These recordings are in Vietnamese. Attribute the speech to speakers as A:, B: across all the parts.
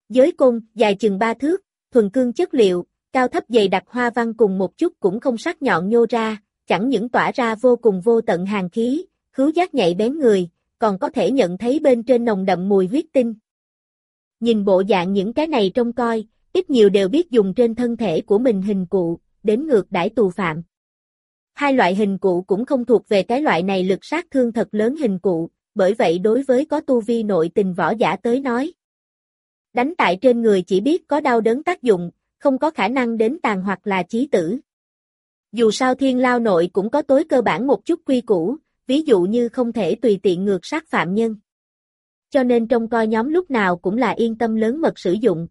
A: Giới côn, dài chừng 3 thước, thuần cương chất liệu, cao thấp dày đặc hoa văn cùng một chút cũng không sắc nhọn nhô ra, chẳng những tỏa ra vô cùng vô tận hàn khí, khứu giác nhạy bén người, còn có thể nhận thấy bên trên nồng đậm mùi huyết tinh. Nhìn bộ dạng những cái này trông coi, ít nhiều đều biết dùng trên thân thể của mình hình cụ, đến ngược đãi tù phạm. Hai loại hình cụ cũng không thuộc về cái loại này lực sát thương thật lớn hình cụ, bởi vậy đối với có tu vi nội tình võ giả tới nói, đánh tại trên người chỉ biết có đau đớn tác dụng, không có khả năng đến tàn hoặc là chí tử. Dù sao Thiên Lao nội cũng có tối cơ bản một chút quy củ, ví dụ như không thể tùy tiện ngược sát phạm nhân. Cho nên trông coi nhóm lúc nào cũng là yên tâm lớn mật sử dụng.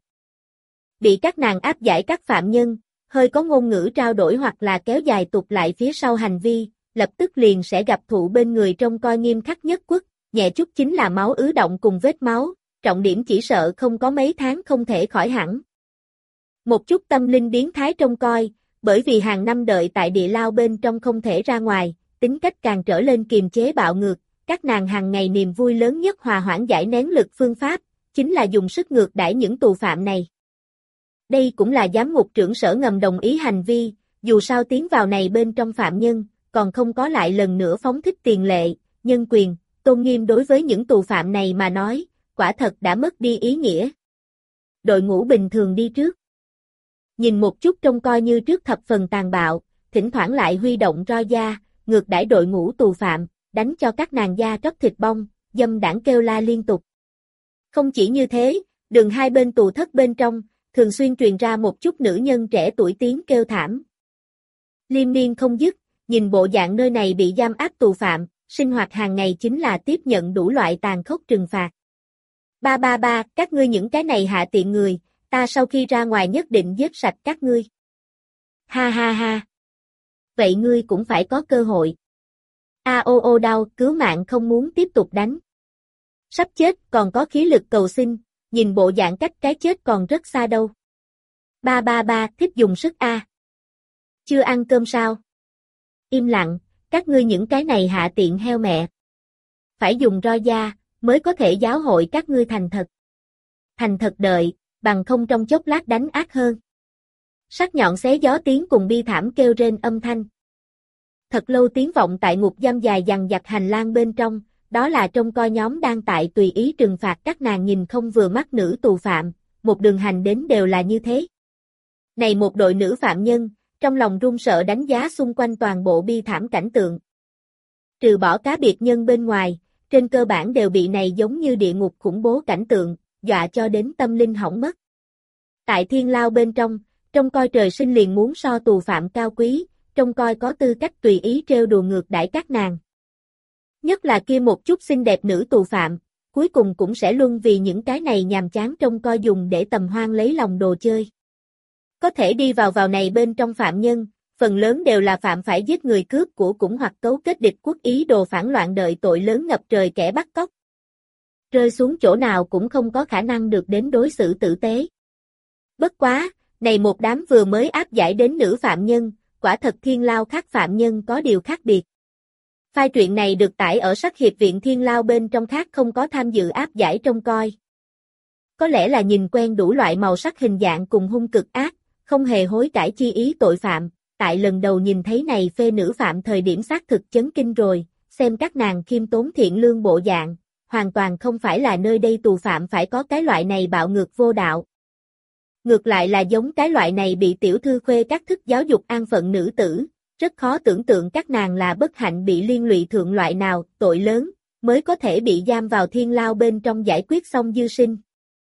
A: Bị các nàng áp giải các phạm nhân, hơi có ngôn ngữ trao đổi hoặc là kéo dài tục lại phía sau hành vi, lập tức liền sẽ gặp thụ bên người trông coi nghiêm khắc nhất quất, nhẹ chút chính là máu ứ động cùng vết máu, trọng điểm chỉ sợ không có mấy tháng không thể khỏi hẳn. Một chút tâm linh biến thái trông coi, bởi vì hàng năm đợi tại địa lao bên trong không thể ra ngoài, tính cách càng trở lên kiềm chế bạo ngược, các nàng hàng ngày niềm vui lớn nhất hòa hoãn giải nén lực phương pháp, chính là dùng sức ngược đãi những tù phạm này. Đây cũng là giám ngục trưởng sở ngầm đồng ý hành vi, dù sao tiến vào này bên trong phạm nhân, còn không có lại lần nữa phóng thích tiền lệ, nhân quyền, tôn nghiêm đối với những tù phạm này mà nói, quả thật đã mất đi ý nghĩa. Đội ngũ bình thường đi trước. Nhìn một chút trông coi như trước thập phần tàn bạo, thỉnh thoảng lại huy động roi da, ngược đãi đội ngũ tù phạm, đánh cho các nàng da tróc thịt bong, dâm đảng kêu la liên tục. Không chỉ như thế, đường hai bên tù thất bên trong, thường xuyên truyền ra một chút nữ nhân trẻ tuổi tiếng kêu thảm. Liên miên không dứt, nhìn bộ dạng nơi này bị giam áp tù phạm, sinh hoạt hàng ngày chính là tiếp nhận đủ loại tàn khốc trừng phạt. Ba, các ngươi những cái này hạ tiện người, ta sau khi ra ngoài nhất định giết sạch các ngươi. Ha ha ha. Vậy ngươi cũng phải có cơ hội. Ô đau, cứu mạng không muốn tiếp tục đánh. Sắp chết còn có khí lực cầu xin, nhìn bộ dạng cách cái chết còn rất xa đâu. Ba, thích dùng sức a. Chưa ăn cơm sao? Im lặng, các ngươi những cái này hạ tiện heo mẹ. Phải dùng roi da, mới có thể giáo hội các ngươi thành thật. Thành thật đợi, bằng không trong chốc lát đánh ác hơn. Sắc nhọn xé gió tiếng cùng bi thảm kêu rên âm thanh. Thật lâu tiếng vọng tại ngục giam dài dằng dặc hành lang bên trong, đó là trông coi nhóm đang tại tùy ý trừng phạt các nàng nhìn không vừa mắt nữ tù phạm, một đường hành đến đều là như thế. Này một đội nữ phạm nhân, trong lòng run sợ đánh giá xung quanh toàn bộ bi thảm cảnh tượng. Trừ bỏ cá biệt nhân bên ngoài, trên cơ bản đều bị này giống như địa ngục khủng bố cảnh tượng, dọa cho đến tâm linh hỏng mất. Tại Thiên Lao bên trong, trông coi trời sinh liền muốn so tù phạm cao quý, trông coi có tư cách tùy ý trêu đùa ngược đãi các nàng. Nhất là kia một chút xinh đẹp nữ tù phạm, cuối cùng cũng sẽ luân vì những cái này nhàm chán trông coi dùng để tầm hoan lấy lòng đồ chơi. Có thể đi vào này bên trong phạm nhân, phần lớn đều là phạm phải giết người cướp của cũng hoặc cấu kết địch quốc ý đồ phản loạn đợi tội lớn ngập trời kẻ bắt cóc. Rơi xuống chỗ nào cũng không có khả năng được đến đối xử tử tế. Bất quá, này một đám vừa mới áp giải đến nữ phạm nhân, quả thật Thiên Lao khác phạm nhân có điều khác biệt. Phai truyện này được tải ở sắc hiệp viện Thiên Lao bên trong khác không có tham dự áp giải trông coi. Có lẽ là nhìn quen đủ loại màu sắc hình dạng cùng hung cực ác, không hề hối cải chi ý tội phạm, tại lần đầu nhìn thấy này phê nữ phạm thời điểm xác thực chấn kinh rồi, xem các nàng khiêm tốn thiện lương bộ dạng, hoàn toàn không phải là nơi đây tù phạm phải có cái loại này bạo ngược vô đạo. Ngược lại là giống cái loại này bị tiểu thư khuê các thức giáo dục an phận nữ tử, rất khó tưởng tượng các nàng là bất hạnh bị liên lụy thượng loại nào, tội lớn, mới có thể bị giam vào Thiên Lao bên trong giải quyết xong dư sinh.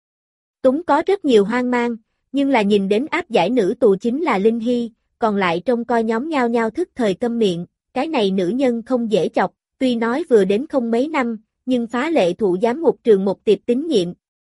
A: Túng có rất nhiều hoang mang, nhưng là nhìn đến áp giải nữ tù chính là Linh Hy, còn lại trông coi nhóm nhao nhao thức thời câm miệng, cái này nữ nhân không dễ chọc, tuy nói vừa đến không mấy năm, nhưng phá lệ thụ giám ngục trường một tiệp tín nhiệm.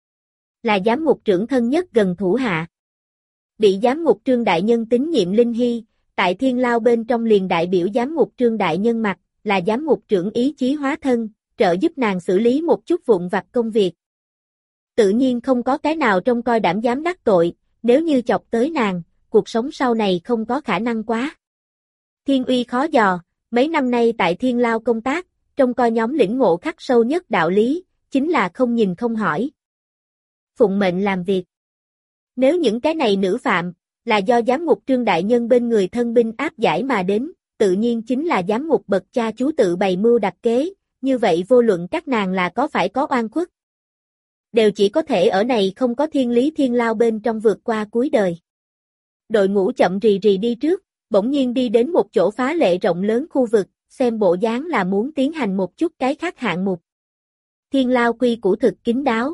A: Là giám ngục trưởng thân nhất gần thủ hạ. Bị giám ngục Trương Đại Nhân tín nhiệm Linh Hy, tại Thiên Lao bên trong liền đại biểu giám ngục Trương Đại Nhân mặt, là giám ngục trưởng ý chí hóa thân, trợ giúp nàng xử lý một chút vụn vặt công việc. Tự nhiên không có cái nào trông coi đảm dám đắc tội, nếu như chọc tới nàng, cuộc sống sau này không có khả năng quá. Thiên uy khó dò, mấy năm nay tại Thiên Lao công tác, trông coi nhóm lĩnh ngộ khắc sâu nhất đạo lý, chính là không nhìn không hỏi. phụng mệnh làm việc. Nếu những cái này nữ phạm, là do giám ngục Trương đại nhân bên người thân binh áp giải mà đến, tự nhiên chính là giám ngục bậc cha chú tự bày mưu đặt kế, như vậy vô luận các nàng là có phải có oan khuất, đều chỉ có thể ở này không có thiên lý thiên lao bên trong vượt qua cuối đời. Đội ngũ chậm rì rì đi trước, bỗng nhiên đi đến một chỗ phá lệ rộng lớn khu vực, xem bộ dáng là muốn tiến hành một chút cái khác hạng mục. Thiên lao quy củ thực kín đáo.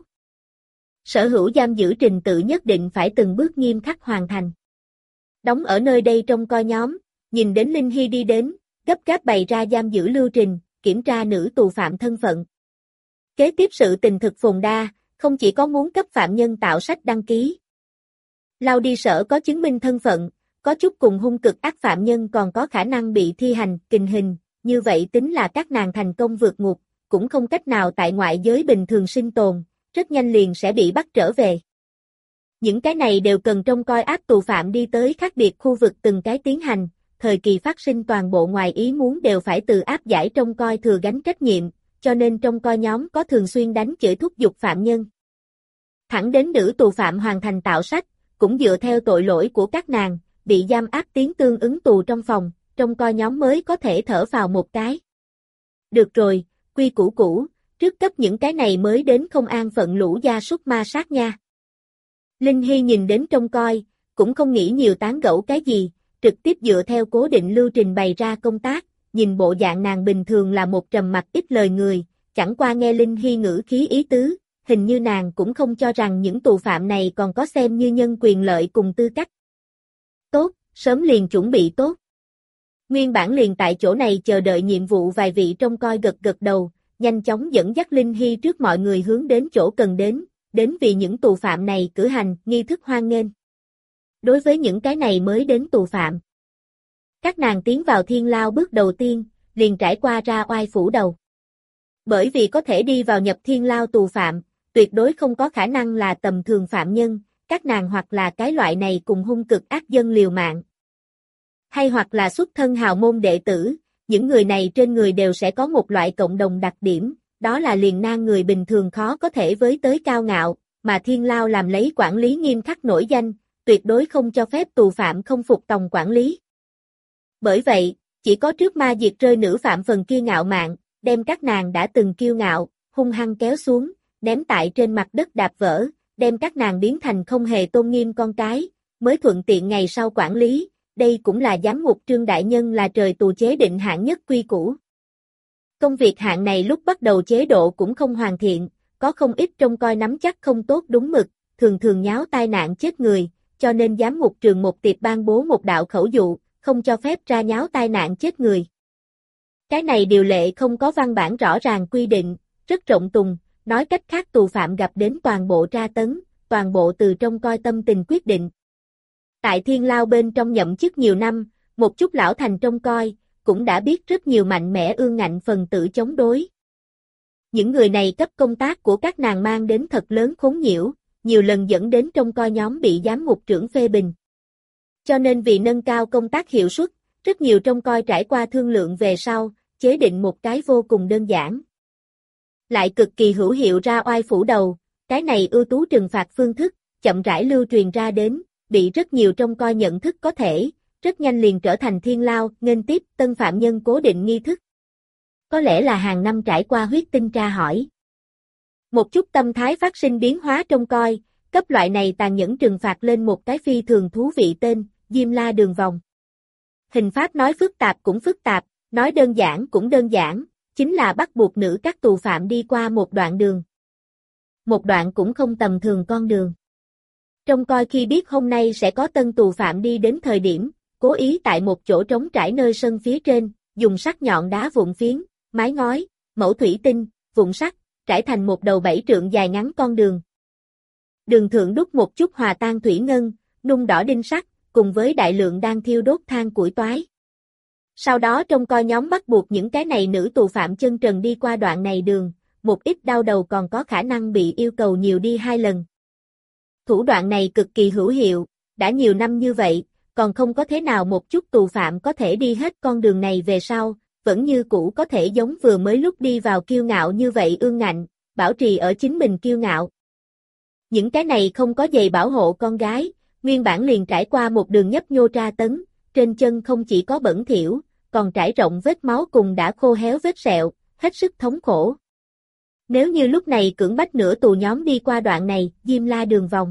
A: Sở hữu giam giữ trình tự nhất định phải từng bước nghiêm khắc hoàn thành. Đóng ở nơi đây trông coi nhóm, nhìn đến Linh Hy đi đến, gấp gáp bày ra giam giữ lưu trình, kiểm tra nữ tù phạm thân phận. Kế tiếp sự tình thực phồn đa, không chỉ có muốn cấp phạm nhân tạo sách đăng ký. Lao đi sở có chứng minh thân phận, có chút cùng hung cực ác phạm nhân còn có khả năng bị thi hành, kình hình, như vậy tính là các nàng thành công vượt ngục, cũng không cách nào tại ngoại giới bình thường sinh tồn, rất nhanh liền sẽ bị bắt trở về. Những cái này đều cần trông coi áp tù phạm đi tới khác biệt khu vực từng cái tiến hành, thời kỳ phát sinh toàn bộ ngoài ý muốn đều phải từ áp giải trông coi thừa gánh trách nhiệm, cho nên trông coi nhóm có thường xuyên đánh chửi thúc giục phạm nhân. Thẳng đến nữ tù phạm hoàn thành tạo sách, cũng dựa theo tội lỗi của các nàng, bị giam áp tiến tương ứng tù trong phòng, trông coi nhóm mới có thể thở vào một cái. Được rồi, quy củ cũ, trước cấp những cái này mới đến không an phận lũ gia súc ma sát nha. Linh Hy nhìn đến trông coi, cũng không nghĩ nhiều tán gẫu cái gì, trực tiếp dựa theo cố định lưu trình bày ra công tác, nhìn bộ dạng nàng bình thường là một trầm mặc ít lời người, chẳng qua nghe Linh Hy ngữ khí ý tứ, hình như nàng cũng không cho rằng những tù phạm này còn có xem như nhân quyền lợi cùng tư cách. Tốt, sớm liền chuẩn bị tốt. Nguyên bản liền tại chỗ này chờ đợi nhiệm vụ vài vị trông coi gật gật đầu, nhanh chóng dẫn dắt Linh Hy trước mọi người hướng đến chỗ cần đến vì những tù phạm này cử hành nghi thức hoan nghênh. Đối với những cái này mới đến tù phạm, các nàng tiến vào thiên lao bước đầu tiên, liền trải qua ra oai phủ đầu. Bởi vì có thể đi vào nhập thiên lao tù phạm, tuyệt đối không có khả năng là tầm thường phạm nhân, các nàng hoặc là cái loại này cùng hung cực ác dân liều mạng, hay hoặc là xuất thân hào môn đệ tử, những người này trên người đều sẽ có một loại cộng đồng đặc điểm, đó là liền nan người bình thường khó có thể với tới cao ngạo, mà thiên lao làm lấy quản lý nghiêm khắc nổi danh, tuyệt đối không cho phép tù phạm không phục tòng quản lý. Bởi vậy, chỉ có trước ma diệt rơi nữ phạm phần kia ngạo mạn, đem các nàng đã từng kiêu ngạo, hung hăng kéo xuống, ném tại trên mặt đất đạp vỡ, đem các nàng biến thành không hề tôn nghiêm con cái, mới thuận tiện ngày sau quản lý, đây cũng là giám ngục Trương đại nhân là trời tù chế định hạng nhất quy củ. Công việc hạng này lúc bắt đầu chế độ cũng không hoàn thiện, có không ít trông coi nắm chắc không tốt đúng mực, thường thường nháo tai nạn chết người, cho nên giám ngục trường một tiệp ban bố một đạo khẩu dụ, không cho phép ra nháo tai nạn chết người. Cái này điều lệ không có văn bản rõ ràng quy định, rất rộng tùng, nói cách khác tù phạm gặp đến toàn bộ tra tấn, toàn bộ từ trông coi tâm tình quyết định. Tại thiên lao bên trong nhậm chức nhiều năm, một chút lão thành trông coi, cũng đã biết rất nhiều mạnh mẽ ương ngạnh phần tử chống đối. Những người này cấp công tác của các nàng mang đến thật lớn khốn nhiễu, nhiều lần dẫn đến trông coi nhóm bị giám ngục trưởng phê bình. Cho nên vì nâng cao công tác hiệu suất, rất nhiều trông coi trải qua thương lượng về sau, chế định một cái vô cùng đơn giản. Lại cực kỳ hữu hiệu ra oai phủ đầu, cái này ưu tú trừng phạt phương thức, chậm rãi lưu truyền ra đến, bị rất nhiều trông coi nhận thức có thể, rất nhanh liền trở thành thiên lao, nghênh tiếp tân phạm nhân cố định nghi thức. Có lẽ là hàng năm trải qua huyết tinh tra hỏi. Một chút tâm thái phát sinh biến hóa trông coi, cấp loại này tàn nhẫn trừng phạt lên một cái phi thường thú vị tên, Diêm La đường vòng. Hình pháp nói phức tạp cũng phức tạp, nói đơn giản cũng đơn giản, chính là bắt buộc nữ các tù phạm đi qua một đoạn đường. Một đoạn cũng không tầm thường con đường. Trông coi khi biết hôm nay sẽ có tân tù phạm đi đến thời điểm, cố ý tại một chỗ trống trải nơi sân phía trên, dùng sắc nhọn đá vụn phiến, mái ngói, mẫu thủy tinh, vụn sắt, trải thành một đầu 7 trượng dài ngắn con đường. Đường thượng đúc một chút hòa tan thủy ngân, nung đỏ đinh sắt, cùng với đại lượng đang thiêu đốt than củi toái. Sau đó trông coi nhóm bắt buộc những cái này nữ tù phạm chân trần đi qua đoạn này đường, một ít đau đầu còn có khả năng bị yêu cầu nhiều đi 2 lần. Thủ đoạn này cực kỳ hữu hiệu, đã nhiều năm như vậy, còn không có thế nào một chút tù phạm có thể đi hết con đường này về sau, vẫn như cũ có thể giống vừa mới lúc đi vào kiêu ngạo như vậy ương ngạnh, bảo trì ở chính mình kiêu ngạo. Những cái này không có giày bảo hộ con gái, nguyên bản liền trải qua một đường nhấp nhô tra tấn, trên chân không chỉ có bẩn thỉu, còn trải rộng vết máu cùng đã khô héo vết sẹo, hết sức thống khổ. Nếu như lúc này cưỡng bách nửa tù nhóm đi qua đoạn này, Diêm La đường vòng.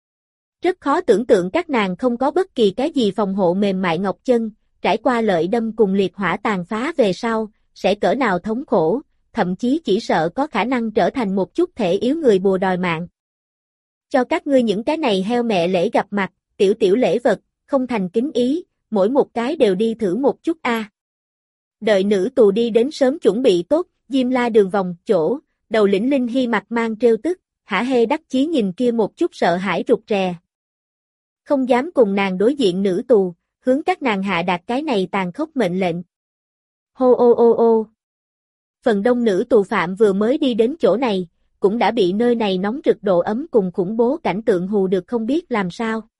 A: Rất khó tưởng tượng các nàng không có bất kỳ cái gì phòng hộ mềm mại ngọc chân, trải qua lợi đâm cùng liệt hỏa tàn phá về sau, sẽ cỡ nào thống khổ, thậm chí chỉ sợ có khả năng trở thành một chút thể yếu người bùa đòi mạng. Cho các ngươi những cái này heo mẹ lễ gặp mặt, tiểu tiểu lễ vật, không thành kính ý, mỗi một cái đều đi thử một chút a. Đợi nữ tù đi đến sớm chuẩn bị tốt, Diêm La đường vòng chỗ, đầu lĩnh Linh Hy mặt mang trêu tức, hả hê đắc chí nhìn kia một chút sợ hãi rụt rè. Không dám cùng nàng đối diện nữ tù, hướng các nàng hạ đạt cái này tàn khốc mệnh lệnh. Hô ô ô ô. Phần đông nữ tù phạm vừa mới đi đến chỗ này, cũng đã bị nơi này nóng rực độ ấm cùng khủng bố cảnh tượng hù được không biết làm sao.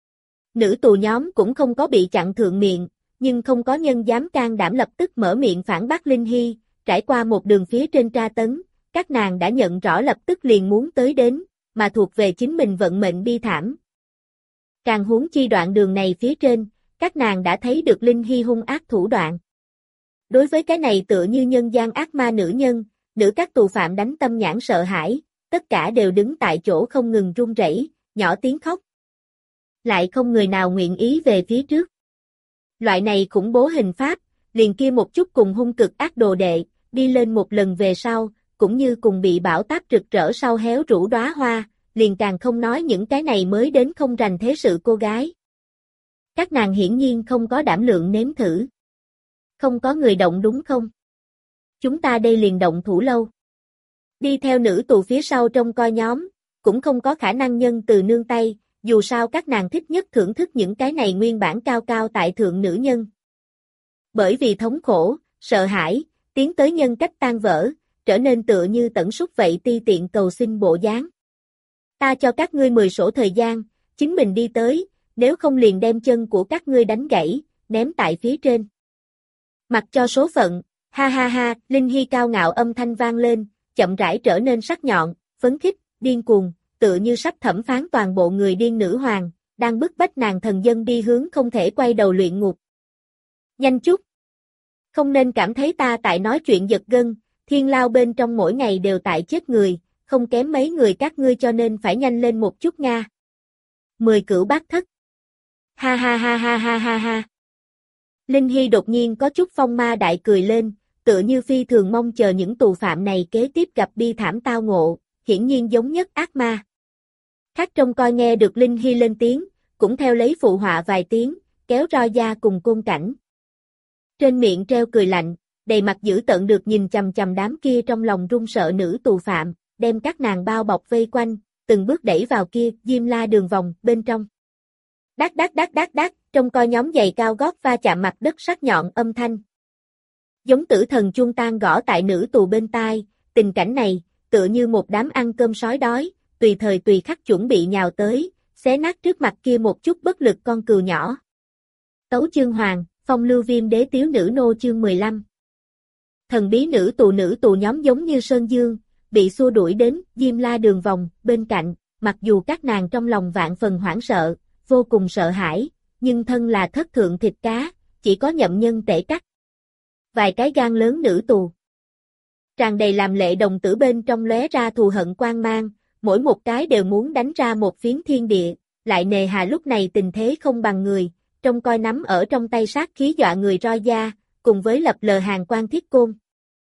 A: Nữ tù nhóm cũng không có bị chặn thượng miệng, nhưng không có nhân dám can đảm lập tức mở miệng phản bác Linh Hy, trải qua một đường phía trên tra tấn, các nàng đã nhận rõ lập tức liền muốn tới đến, mà thuộc về chính mình vận mệnh bi thảm. Càng huống chi đoạn đường này phía trên, các nàng đã thấy được Linh Hy hung ác thủ đoạn. Đối với cái này tựa như nhân gian ác ma nữ nhân, nữ các tù phạm đánh tâm nhãn sợ hãi, tất cả đều đứng tại chỗ không ngừng run rẩy, nhỏ tiếng khóc. Lại không người nào nguyện ý về phía trước. Loại này khủng bố hình pháp, liền kia một chút cùng hung cực ác đồ đệ, đi lên một lần về sau, cũng như cùng bị bão táp rực rỡ sau héo rũ đóa hoa, liền càng không nói những cái này mới đến không rành thế sự cô gái. Các nàng hiển nhiên không có đảm lượng nếm thử. Không có người động đúng không? Chúng ta đây liền động thủ lâu. Đi theo nữ tù phía sau trong coi nhóm, cũng không có khả năng nhân từ nương tay, dù sao các nàng thích nhất thưởng thức những cái này nguyên bản cao cao tại thượng nữ nhân. Bởi vì thống khổ, sợ hãi, tiến tới nhân cách tan vỡ, trở nên tựa như tẩn súc vậy ti tiện cầu xin bộ dáng. Ta cho các ngươi 10 sổ thời gian, chính mình đi tới, nếu không liền đem chân của các ngươi đánh gãy, ném tại phía trên. Mặc cho số phận, ha ha ha, Linh Hy cao ngạo âm thanh vang lên, chậm rãi trở nên sắc nhọn, phấn khích, điên cuồng, tựa như sắp thẩm phán toàn bộ người điên nữ hoàng, đang bức bách nàng thần dân đi hướng không thể quay đầu luyện ngục. Nhanh chút! Không nên cảm thấy ta tại nói chuyện giật gân, thiên lao bên trong mỗi ngày đều tại chết người, không kém mấy người các ngươi cho nên phải nhanh lên một chút nha. 10 cửu bát thất. Ha ha ha ha ha ha ha. Linh Hy đột nhiên có chút phong ma đại cười lên, tựa như phi thường mong chờ những tù phạm này kế tiếp gặp bi thảm tao ngộ, hiển nhiên giống nhất ác ma. Khác trông coi nghe được Linh Hy lên tiếng, cũng theo lấy phụ họa vài tiếng, kéo roi da cùng côn cảnh. Trên miệng treo cười lạnh, đầy mặt dữ tợn được nhìn chằm chằm đám kia trong lòng run sợ nữ tù phạm, đem các nàng bao bọc vây quanh, từng bước đẩy vào kia, Diêm La đường vòng, bên trong. Đát đát đát đát đát, trông coi nhóm giày cao gót va chạm mặt đất sắc nhọn âm thanh. Giống tử thần chuông tan gõ tại nữ tù bên tai, tình cảnh này, tựa như một đám ăn cơm sói đói, tùy thời tùy khắc chuẩn bị nhào tới, xé nát trước mặt kia một chút bất lực con cừu nhỏ. Tấu chương hoàng, phong lưu viêm đế tiếu nữ nô chương 15. Thần bí nữ tù nhóm giống như sơn dương, bị xua đuổi đến Diêm La đường vòng, bên cạnh, mặc dù các nàng trong lòng vạn phần hoảng sợ, vô cùng sợ hãi, nhưng thân là thất thượng thịt cá, chỉ có nhậm nhân tể cắt. Vài cái gan lớn nữ tù. Tràn đầy làm lệ đồng tử bên trong lóe ra thù hận quang mang, mỗi một cái đều muốn đánh ra một phiến thiên địa, lại nề hà lúc này tình thế không bằng người, trông coi nắm ở trong tay sát khí dọa người roi da, cùng với lập lờ hàng quan thiết côn.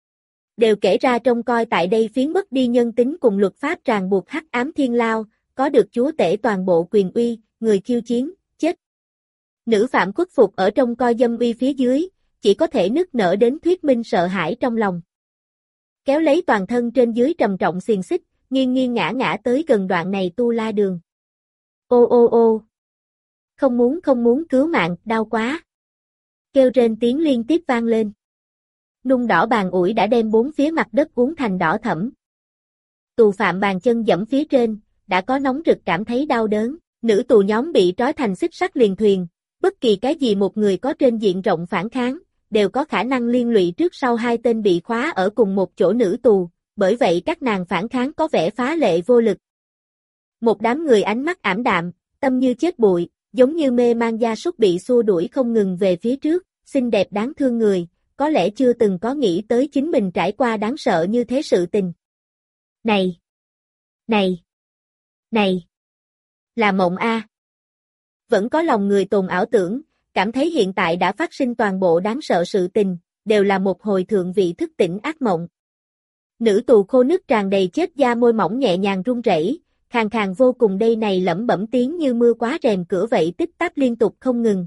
A: Đều kể ra trông coi tại đây phiến mất đi nhân tính cùng luật pháp ràng buộc hắc ám thiên lao, có được chúa tể toàn bộ quyền uy, người khiêu chiến, chết. Nữ phạm khuất phục ở trong coi dâm uy phía dưới, chỉ có thể nức nở đến thuyết minh sợ hãi trong lòng. Kéo lấy toàn thân trên dưới trầm trọng xiềng xích, nghiêng nghiêng ngã ngã tới gần đoạn này tu la đường. Ô ô ô. Không muốn cứu mạng, đau quá. Kêu rên tiếng liên tiếp vang lên. Nung đỏ bàn ủi đã đem bốn phía mặt đất uốn thành đỏ thẫm. Tù phạm bàn chân dẫm phía trên, đã có nóng rực cảm thấy đau đớn, nữ tù nhóm bị trói thành xích sắt liền thuyền, bất kỳ cái gì một người có trên diện rộng phản kháng, đều có khả năng liên lụy trước sau hai tên bị khóa ở cùng một chỗ nữ tù, bởi vậy các nàng phản kháng có vẻ phá lệ vô lực. Một đám người ánh mắt ảm đạm, tâm như chết bụi, giống như mê man gia súc bị xua đuổi không ngừng về phía trước, xinh đẹp đáng thương người, có lẽ chưa từng có nghĩ tới chính mình trải qua đáng sợ như thế sự tình. Này! Này! Này! Là mộng a. Vẫn có lòng người tồn ảo tưởng, cảm thấy hiện tại đã phát sinh toàn bộ đáng sợ sự tình, đều là một hồi thượng vị thức tỉnh ác mộng. Nữ tù khô nứt tràn đầy chết da môi mỏng nhẹ nhàng run rẩy, khàn khàn vô cùng đây này lẩm bẩm tiếng như mưa quá rèm cửa vậy tích tắp liên tục không ngừng.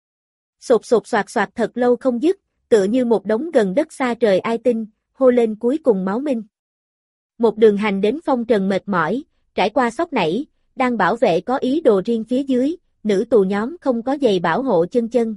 A: Sột sột soạt soạt thật lâu không dứt, tựa như một đống gần đất xa trời ai tin, hô lên cuối cùng máu minh. Một đường hành đến phong trần mệt mỏi, trải qua sốc nảy, đang bảo vệ có ý đồ riêng phía dưới, nữ tù nhóm không có giày bảo hộ chân chân.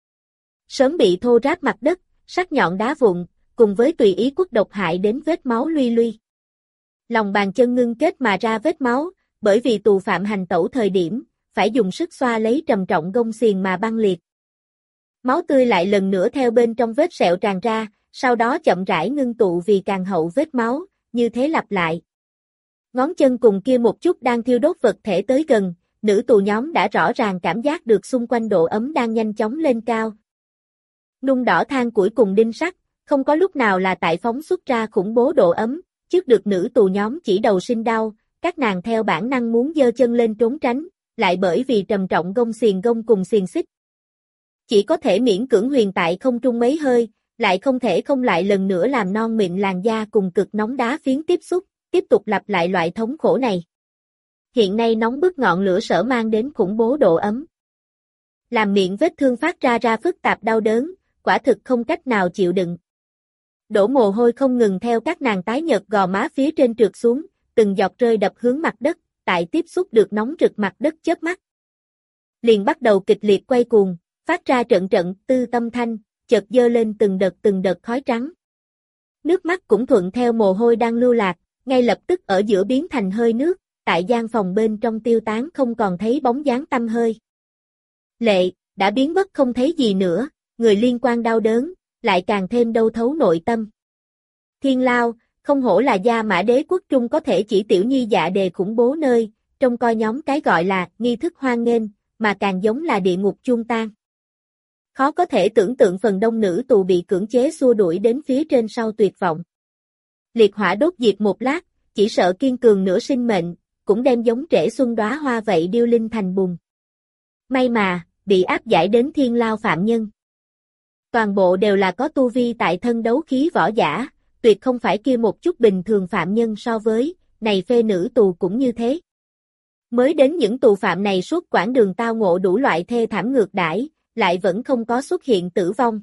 A: Sớm bị thô ráp mặt đất, sắc nhọn đá vụn, cùng với tùy ý quất độc hại đến vết máu luy luy. Lòng bàn chân ngưng kết mà ra vết máu, bởi vì tù phạm hành tẩu thời điểm, phải dùng sức xoa lấy trầm trọng gông xiềng mà băng liệt. Máu tươi lại lần nữa theo bên trong vết sẹo tràn ra, sau đó chậm rãi ngưng tụ vì càng hậu vết máu, như thế lặp lại. Ngón chân cùng kia một chút đang thiêu đốt vật thể tới gần, nữ tù nhóm đã rõ ràng cảm giác được xung quanh độ ấm đang nhanh chóng lên cao. Nung đỏ than củi cùng đinh sắt, không có lúc nào là tại phóng xuất ra khủng bố độ ấm, trước được nữ tù nhóm chỉ đầu sinh đau, các nàng theo bản năng muốn giơ chân lên trốn tránh, lại bởi vì trầm trọng gông cùng xiềng xích. Chỉ có thể miễn cưỡng huyền tại không trung mấy hơi, lại không thể không lại lần nữa làm non mịn làn da cùng cực nóng đá phiến tiếp xúc, tiếp tục lặp lại loại thống khổ này. Hiện nay nóng bức ngọn lửa sở mang đến khủng bố độ ấm. Làm miệng vết thương phát ra phức tạp đau đớn, quả thực không cách nào chịu đựng. Đổ mồ hôi không ngừng theo các nàng tái nhợt gò má phía trên trượt xuống, từng giọt rơi đập hướng mặt đất, tại tiếp xúc được nóng rực mặt đất chớp mắt. Liền bắt đầu kịch liệt quay cuồng, phát ra trận trận tư tâm thanh, chợt dơ lên từng đợt khói trắng. Nước mắt cũng thuận theo mồ hôi đang lưu lạc, ngay lập tức ở giữa biến thành hơi nước, tại gian phòng bên trong tiêu tán không còn thấy bóng dáng tăm hơi. Lệ, đã biến mất không thấy gì nữa, người liên quan đau đớn, lại càng thêm đau thấu nội tâm. Thiên Lao, không hổ là Gia Mã Đế quốc trung có thể chỉ tiểu nhi dạ đề khủng bố nơi, trông coi nhóm cái gọi là nghi thức hoan nghênh, mà càng giống là địa ngục chuông tan. Khó có thể tưởng tượng phần đông nữ tù bị cưỡng chế xua đuổi đến phía trên sau tuyệt vọng. Liệt hỏa đốt diệt một lát, chỉ sợ kiên cường nửa sinh mệnh, cũng đem giống trễ xuân đóa hoa vậy điêu linh thành bùn. May mà, bị áp giải đến Thiên Lao phạm nhân. Toàn bộ đều là có tu vi tại thân đấu khí võ giả, tuyệt không phải kia một chút bình thường phạm nhân so với, này phê nữ tù cũng như thế. Mới đến những tù phạm này suốt quãng đường tao ngộ đủ loại thê thảm ngược đãi, lại vẫn không có xuất hiện tử vong.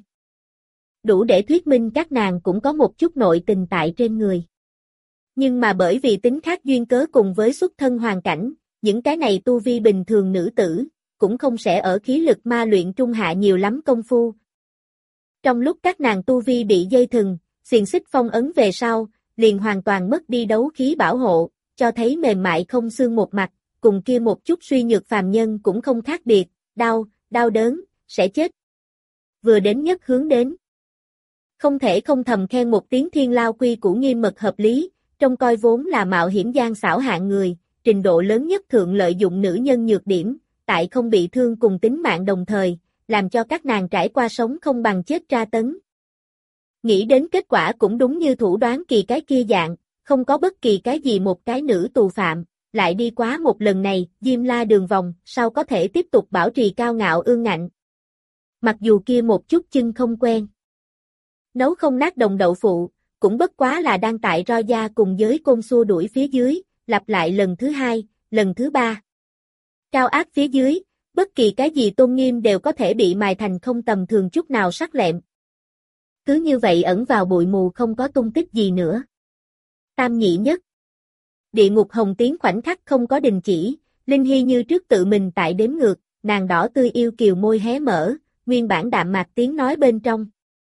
A: Đủ để thuyết minh các nàng cũng có một chút nội tình tại trên người. Nhưng mà bởi vì tính khác duyên cớ cùng với xuất thân hoàn cảnh, những cái này tu vi bình thường nữ tử, cũng không sẽ ở khí lực ma luyện trung hạ nhiều lắm công phu. Trong lúc các nàng tu vi bị dây thừng, xiềng xích phong ấn về sau, liền hoàn toàn mất đi đấu khí bảo hộ, cho thấy mềm mại không xương một mặt, cùng kia một chút suy nhược phàm nhân cũng không khác biệt, đau đớn, sẽ chết. Vừa đến nhất hướng đến. Không thể không thầm khen một tiếng Thiên Lao quy củ nghiêm mật hợp lý, trông coi vốn là mạo hiểm gian xảo hạng người, trình độ lớn nhất thượng lợi dụng nữ nhân nhược điểm, tại không bị thương cùng tính mạng đồng thời, làm cho các nàng trải qua sống không bằng chết tra tấn. Nghĩ đến kết quả cũng đúng như thủ đoán kỳ cái kia dạng, không có bất kỳ cái gì một cái nữ tù phạm, lại đi quá một lần này, Diêm La đường vòng, sao có thể tiếp tục bảo trì cao ngạo ương ngạnh. Mặc dù kia một chút chân không quen. Nấu không nát đồng đậu phụ, cũng bất quá là đang tại ro da cùng giới côn xua đuổi phía dưới, lặp lại lần thứ hai, lần thứ ba. Cao áp phía dưới, bất kỳ cái gì tôn nghiêm đều có thể bị mài thành không tầm thường chút nào sắc lẹm. Cứ như vậy ẩn vào bụi mù không có tung tích gì nữa. Tam nhị nhất. Địa ngục hồng tiếng khoảnh khắc không có đình chỉ, Linh Hy như trước tự mình tại đếm ngược, nàng đỏ tươi yêu kiều môi hé mở, nguyên bản đạm mạc tiếng nói bên trong.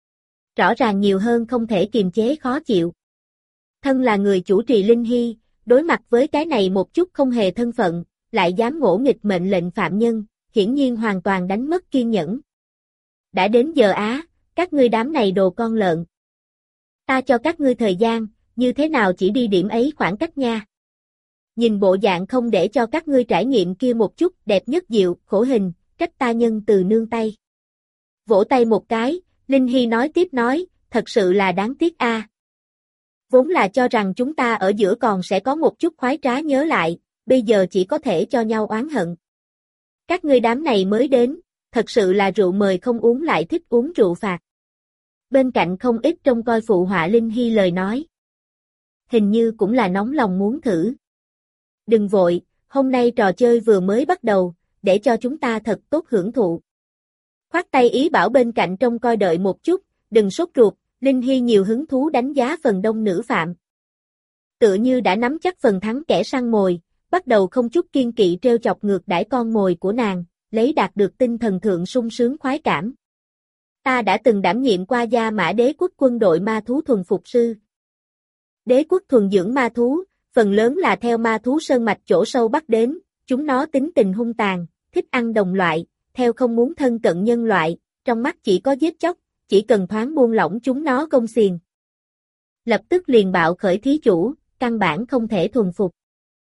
A: Rõ ràng nhiều hơn không thể kiềm chế khó chịu. Thân là người chủ trì Linh Hy, đối mặt với cái này một chút không hề thân phận, lại dám ngỗ nghịch mệnh lệnh phạm nhân, hiển nhiên hoàn toàn đánh mất kiên nhẫn. Đã đến giờ á, các ngươi đám này đồ con lợn. Ta cho các ngươi thời gian, như thế nào chỉ đi điểm ấy khoảng cách nha. Nhìn bộ dạng không để cho các ngươi trải nghiệm kia một chút đẹp nhất diệu, khổ hình, trách ta nhân từ nương tay. Vỗ tay một cái, Linh Hy nói tiếp nói, thật sự là đáng tiếc a. Vốn là cho rằng chúng ta ở giữa còn sẽ có một chút khoái trá nhớ lại, bây giờ chỉ có thể cho nhau oán hận. Các ngươi đám này mới đến, thật sự là rượu mời không uống lại thích uống rượu phạt. Bên cạnh không ít trông coi phụ họa Linh Hy lời nói. Hình như cũng là nóng lòng muốn thử. Đừng vội, hôm nay trò chơi vừa mới bắt đầu, để cho chúng ta thật tốt hưởng thụ. Khoát tay ý bảo bên cạnh trông coi đợi một chút, đừng sốt ruột, Linh Hy nhiều hứng thú đánh giá phần đông nữ phạm. Tựa như đã nắm chắc phần thắng kẻ săn mồi, bắt đầu không chút kiên kỵ trêu chọc ngược đãi con mồi của nàng, lấy đạt được tinh thần thượng sung sướng khoái cảm. Ta đã từng đảm nhiệm qua Gia Mã Đế quốc quân đội ma thú thuần phục sư. Đế quốc thuần dưỡng ma thú, phần lớn là theo ma thú sơn mạch chỗ sâu bắt đến, chúng nó tính tình hung tàn, thích ăn đồng loại, theo không muốn thân cận nhân loại, trong mắt chỉ có giết chóc, chỉ cần thoáng buông lỏng chúng nó gông xiềng. Lập tức liền bạo khởi thí chủ, căn bản không thể thuần phục.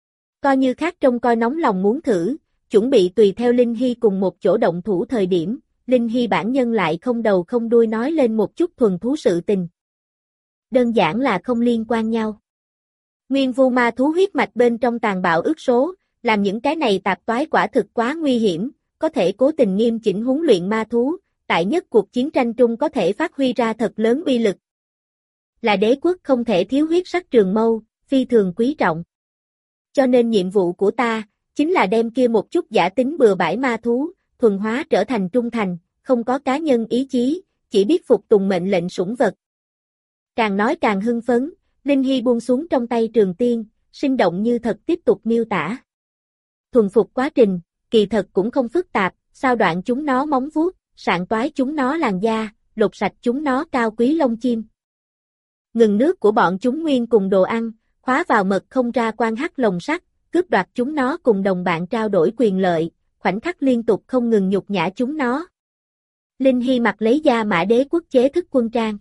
A: Coi như khác trông coi nóng lòng muốn thử, chuẩn bị tùy theo Linh Hy cùng một chỗ động thủ thời điểm, Linh Hy bản nhân lại không đầu không đuôi nói lên một chút thuần thú sự tình. Đơn giản là không liên quan nhau. Nguyên vu ma thú huyết mạch bên trong tàn bạo ức số, làm những cái này tạp toái quả thực quá nguy hiểm, có thể cố tình nghiêm chỉnh huấn luyện ma thú, tại nhất cuộc chiến tranh trung có thể phát huy ra thật lớn uy lực. Là đế quốc không thể thiếu huyết sắc trường mâu, phi thường quý trọng. Cho nên nhiệm vụ của ta, chính là đem kia một chút giả tính bừa bãi ma thú, thuần hóa trở thành trung thành, không có cá nhân ý chí, chỉ biết phục tùng mệnh lệnh sủng vật. Càng nói càng hưng phấn, Linh Hy buông xuống trong tay trường tiên, sinh động như thật tiếp tục miêu tả. Thuần phục quá trình, kỳ thật cũng không phức tạp, sao đoạn chúng nó móng vuốt, sạn toái chúng nó làn da, lột sạch chúng nó cao quý lông chim. Ngừng nước của bọn chúng nguyên cùng đồ ăn, khóa vào mật không ra quan hắc lồng sắt, cướp đoạt chúng nó cùng đồng bạn trao đổi quyền lợi, khoảnh khắc liên tục không ngừng nhục nhã chúng nó. Linh Hy mặc lấy Gia Mã Đế quốc chế thức quân trang.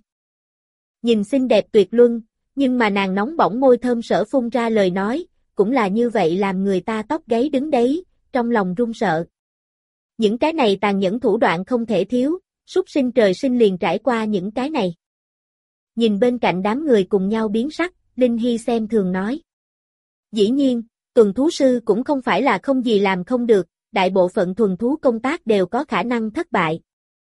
A: Nhìn xinh đẹp tuyệt luân, nhưng mà nàng nóng bỏng môi thơm sở phun ra lời nói, cũng là như vậy làm người ta tóc gáy đứng đấy, trong lòng run sợ. Những cái này tàn nhẫn thủ đoạn không thể thiếu, súc sinh trời sinh liền trải qua những cái này. Nhìn bên cạnh đám người cùng nhau biến sắc, Linh Hy xem thường nói. Dĩ nhiên, tuần thú sư cũng không phải là không gì làm không được, đại bộ phận thuần thú công tác đều có khả năng thất bại.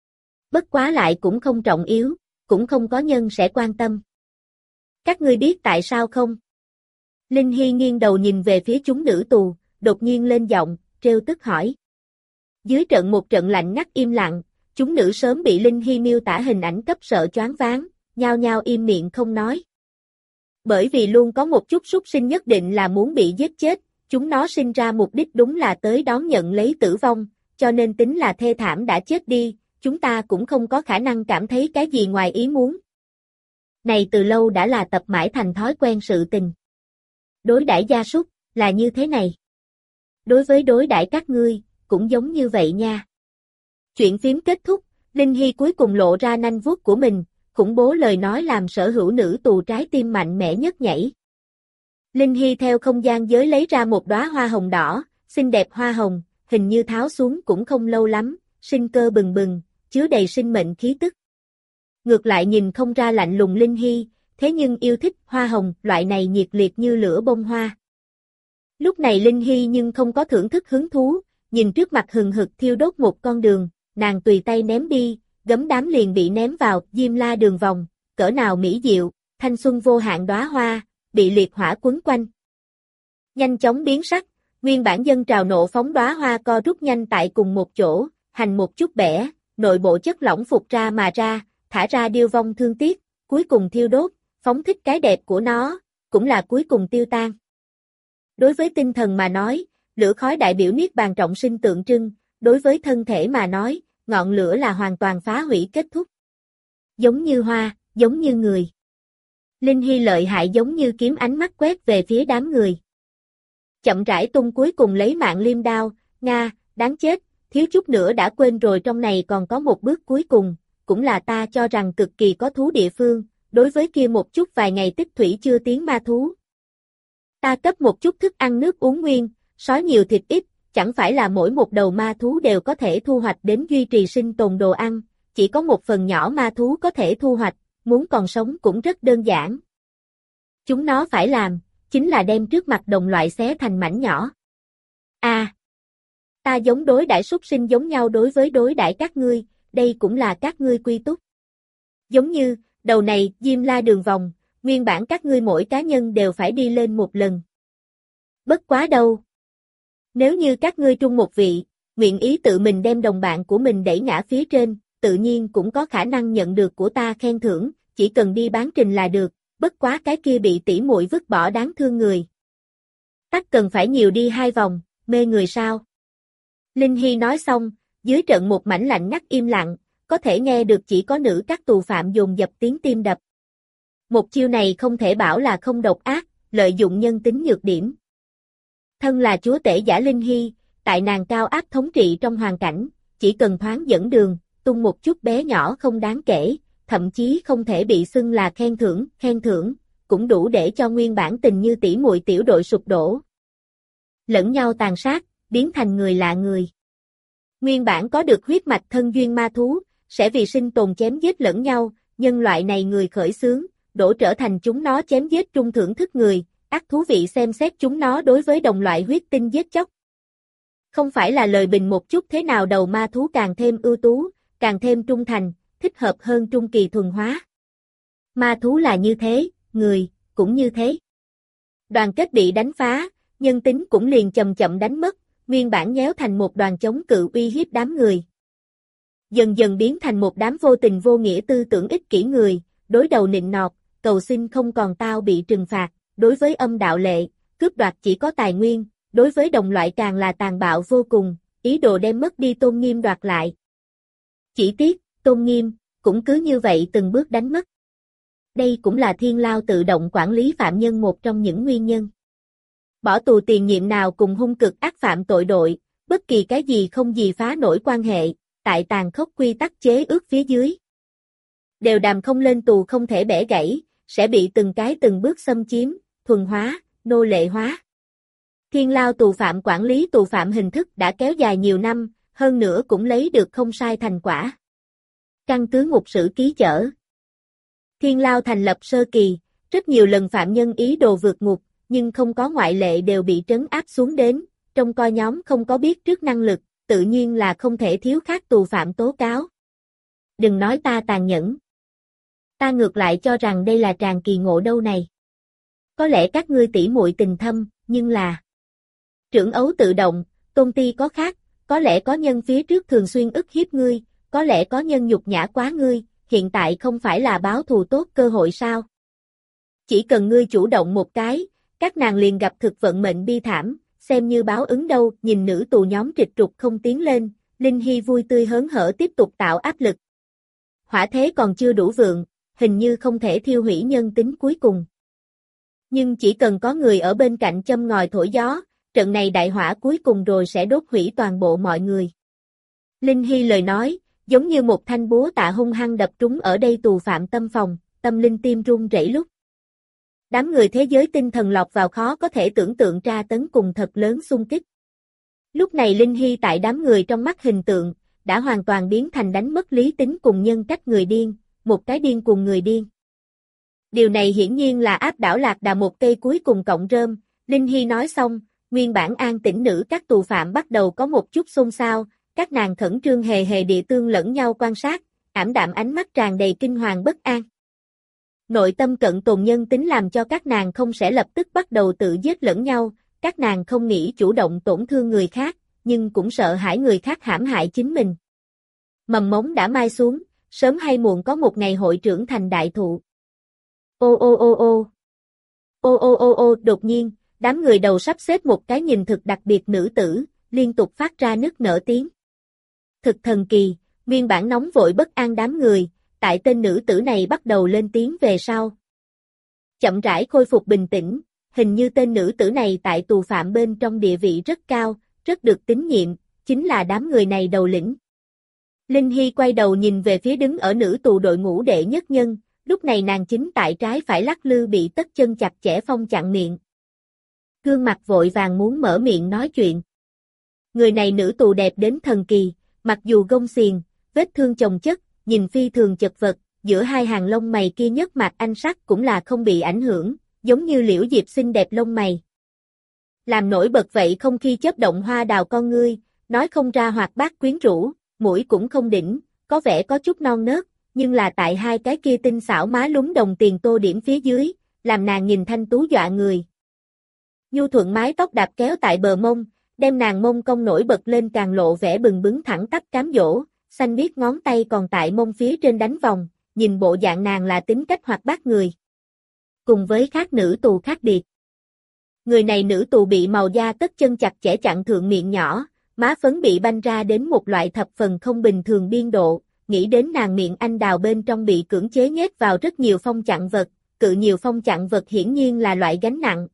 A: Bất quá lại cũng không trọng yếu, cũng không có nhân sẽ quan tâm. Các ngươi biết tại sao không? Linh Hy nghiêng đầu nhìn về phía chúng nữ tù, đột nhiên lên giọng, trêu tức hỏi. Dưới trận một trận lạnh ngắt im lặng, chúng nữ sớm bị Linh Hy miêu tả hình ảnh cấp sợ choáng váng, nhao nhao im miệng không nói. Bởi vì luôn có một chút súc sinh nhất định là muốn bị giết chết, chúng nó sinh ra mục đích đúng là tới đón nhận lấy tử vong, cho nên tính là thê thảm đã chết đi, chúng ta cũng không có khả năng cảm thấy cái gì ngoài ý muốn. Này từ lâu đã là tập mãi thành thói quen sự tình. Đối đãi gia súc, là như thế này. Đối với đối đãi các ngươi, cũng giống như vậy nha. Chuyện phím kết thúc, Linh Hy cuối cùng lộ ra nanh vuốt của mình, khủng bố lời nói làm sở hữu nữ tù trái tim mạnh mẽ nhất nhảy. Linh Hy theo không gian giới lấy ra một đóa hoa hồng đỏ, xinh đẹp hoa hồng, hình như tháo xuống cũng không lâu lắm, sinh cơ bừng bừng, chứa đầy sinh mệnh khí tức. Ngược lại nhìn không ra lạnh lùng Linh Hy, thế nhưng yêu thích hoa hồng, loại này nhiệt liệt như lửa bông hoa. Lúc này Linh Hy nhưng không có thưởng thức hứng thú, nhìn trước mặt hừng hực thiêu đốt một con đường, nàng tùy tay ném đi, gấm đám liền bị ném vào Diêm La đường vòng, cỡ nào mỹ diệu, thanh xuân vô hạn đóa hoa, bị liệt hỏa quấn quanh. Nhanh chóng biến sắc, nguyên bản dân trào nộ phóng đóa hoa co rút nhanh tại cùng một chỗ, hành một chút bẻ, nội bộ chất lỏng phục ra mà ra, thả ra điêu vong thương tiếc, cuối cùng thiêu đốt, phóng thích cái đẹp của nó, cũng là cuối cùng tiêu tan. Đối với tinh thần mà nói, lửa khói đại biểu niết bàn trọng sinh tượng trưng, đối với thân thể mà nói, ngọn lửa là hoàn toàn phá hủy kết thúc. Giống như hoa, giống như người. Linh Hy lợi hại giống như kiếm ánh mắt quét về phía đám người. Chậm rãi tung cuối cùng lấy mạng liêm đao, Nga, đáng chết, thiếu chút nữa đã quên rồi trong này còn có một bước cuối cùng, cũng là ta cho rằng cực kỳ có thú địa phương, đối với kia một chút vài ngày tích thủy chưa tiến ma thú. Ta cấp một chút thức ăn nước uống nguyên, sói nhiều thịt ít, chẳng phải là mỗi một đầu ma thú đều có thể thu hoạch đến duy trì sinh tồn đồ ăn, chỉ có một phần nhỏ ma thú có thể thu hoạch, muốn còn sống cũng rất đơn giản. Chúng nó phải làm, chính là đem trước mặt đồng loại xé thành mảnh nhỏ. Ta giống đối đãi súc sinh giống nhau đối với đối đãi các ngươi, đây cũng là các ngươi quy túc. Giống như, đầu này, Diêm La đường vòng, nguyên bản các ngươi mỗi cá nhân đều phải đi lên một lần. Bất quá đâu. Nếu như các ngươi trung một vị, nguyện ý tự mình đem đồng bạn của mình đẩy ngã phía trên, tự nhiên cũng có khả năng nhận được của ta khen thưởng, chỉ cần đi bán trình là được, bất quá cái kia bị tỉ muội vứt bỏ đáng thương người. Tắc cần phải nhiều đi 2 vòng, mê người sao? Linh Hy nói xong, dưới trận một mảnh lạnh ngắt im lặng, có thể nghe được chỉ có nữ các tù phạm dồn dập tiếng tim đập. Một chiêu này không thể bảo là không độc ác, lợi dụng nhân tính nhược điểm. Thân là chúa tể giả Linh Hy, tại nàng cao áp thống trị trong hoàn cảnh, chỉ cần thoáng dẫn đường, tung một chút bé nhỏ không đáng kể, thậm chí không thể bị xưng là khen thưởng, cũng đủ để cho nguyên bản tình như tỉ muội tiểu đội sụp đổ. Lẫn nhau tàn sát, biến thành người lạ người. Nguyên bản có được huyết mạch thân duyên ma thú, sẽ vì sinh tồn chém giết lẫn nhau, nhân loại này người khởi xướng, đổ trở thành chúng nó chém giết trung thưởng thức người, ác thú vị xem xét chúng nó đối với đồng loại huyết tinh giết chóc. Không phải là lời bình một chút thế nào đầu ma thú càng thêm ưu tú, càng thêm trung thành, thích hợp hơn trung kỳ thuần hóa. Ma thú là như thế, người, cũng như thế. Đoàn kết bị đánh phá, nhân tính cũng liền chậm chậm đánh mất, nguyên bản nhéo thành một đoàn chống cự uy hiếp đám người. Dần dần biến thành một đám vô tình vô nghĩa tư tưởng ích kỷ người, đối đầu nịnh nọt, cầu xin không còn tao bị trừng phạt, đối với âm đạo lệ, cướp đoạt chỉ có tài nguyên, đối với đồng loại càng là tàn bạo vô cùng, ý đồ đem mất đi tôn nghiêm đoạt lại. Chỉ tiếc, tôn nghiêm, cũng cứ như vậy từng bước đánh mất. Đây cũng là Thiên Lao tự động quản lý phạm nhân một trong những nguyên nhân. Bỏ tù tiền nhiệm nào cùng hung cực ác phạm tội đội, bất kỳ cái gì không gì phá nổi quan hệ, tại tàn khốc quy tắc chế ước phía dưới. Đều đàm không lên tù không thể bẻ gãy, sẽ bị từng cái từng bước xâm chiếm, thuần hóa, nô lệ hóa. Thiên Lao tù phạm quản lý tù phạm hình thức đã kéo dài nhiều năm, hơn nữa cũng lấy được không sai thành quả. Căn cứ ngục sử ký chở. Thiên Lao thành lập sơ kỳ, rất nhiều lần phạm nhân ý đồ vượt ngục, nhưng không có ngoại lệ đều bị trấn áp xuống đến, trong coi nhóm không có biết trước năng lực, tự nhiên là không thể thiếu khác tù phạm tố cáo. Đừng nói ta tàn nhẫn. Ta ngược lại cho rằng đây là tràng kỳ ngộ đâu này. Có lẽ các ngươi tỉ muội tình thâm, nhưng là trưởng ấu tự động, tôn ti có khác, có lẽ có nhân phía trước thường xuyên ức hiếp ngươi, có lẽ có nhân nhục nhã quá ngươi, hiện tại không phải là báo thù tốt cơ hội sao? Chỉ cần ngươi chủ động một cái, các nàng liền gặp thực vận mệnh bi thảm, xem như báo ứng đâu, nhìn nữ tù nhóm trịch trục không tiến lên, Linh Hy vui tươi hớn hở tiếp tục tạo áp lực. Hỏa thế còn chưa đủ vượng, hình như không thể thiêu hủy nhân tính cuối cùng. Nhưng chỉ cần có người ở bên cạnh châm ngòi thổi gió, trận này đại hỏa cuối cùng rồi sẽ đốt hủy toàn bộ mọi người. Linh Hy lời nói, giống như một thanh búa tạ hung hăng đập trúng ở đây tù phạm tâm phòng, tâm linh tim run rẩy lúc. Đám người thế giới tinh thần lọt vào khó có thể tưởng tượng tra tấn cùng thật lớn xung kích. Lúc này Linh Hy tại đám người trong mắt hình tượng, đã hoàn toàn biến thành đánh mất lý tính cùng nhân cách người điên, một cái điên cùng người điên. Điều này hiển nhiên là áp đảo lạc đà một cây cuối cùng cộng rơm, Linh Hy nói xong, nguyên bản an tĩnh nữ các tù phạm bắt đầu có một chút xôn xao, các nàng khẩn trương hề hề địa tương lẫn nhau quan sát, ảm đạm ánh mắt tràn đầy kinh hoàng bất an. Nội tâm cận tồn nhân tính làm cho các nàng không sẽ lập tức bắt đầu tự giết lẫn nhau, các nàng không nghĩ chủ động tổn thương người khác, nhưng cũng sợ hãi người khác hãm hại chính mình. Mầm mống đã mai xuống, sớm hay muộn có một ngày hội trưởng thành đại thụ. Ô ô ô ô. Ô ô ô ô, đột nhiên, đám người đầu sắp xếp một cái nhìn thực đặc biệt nữ tử, liên tục phát ra nức nở tiếng. Thực thần kỳ, nguyên bản nóng vội bất an đám người, tại tên nữ tử này bắt đầu lên tiếng về sau. Chậm rãi khôi phục bình tĩnh, hình như tên nữ tử này tại tù phạm bên trong địa vị rất cao, rất được tín nhiệm, chính là đám người này đầu lĩnh. Linh Hy quay đầu nhìn về phía đứng ở nữ tù đội ngũ đệ nhất nhân, lúc này nàng chính tại trái phải lắc lư bị tất chân chặt chẽ phong chặn miệng. gương mặt vội vàng muốn mở miệng nói chuyện. Người này nữ tù đẹp đến thần kỳ, mặc dù gông xiềng, vết thương chồng chất, nhìn phi thường chật vật, giữa hai hàng lông mày kia nhất mạc anh sắc cũng là không bị ảnh hưởng, giống như liễu diệp xinh đẹp lông mày. Làm nổi bật vậy không khi chớp động hoa đào con ngươi, nói không ra hoạt bát quyến rũ, mũi cũng không đỉnh, có vẻ có chút non nớt, nhưng là tại hai cái kia tinh xảo má lúm đồng tiền tô điểm phía dưới, làm nàng nhìn thanh tú dọa người. Nhu thuận mái tóc đạp kéo tại bờ mông, đem nàng mông cong nổi bật lên càng lộ vẻ bừng bừng thẳng tắp cám dỗ, xanh biếc ngón tay còn tại mông phía trên đánh vòng, nhìn bộ dạng nàng là tính cách hoạt bát người. Cùng với khác nữ tù khác biệt. Người này nữ tù bị màu da tất chân chặt chẽ chặn thượng miệng nhỏ, má phấn bị banh ra đến một loại thập phần không bình thường biên độ, nghĩ đến nàng miệng anh đào bên trong bị cưỡng chế nhét vào rất nhiều phong chặn vật, cự nhiều phong chặn vật hiển nhiên là loại gánh nặng.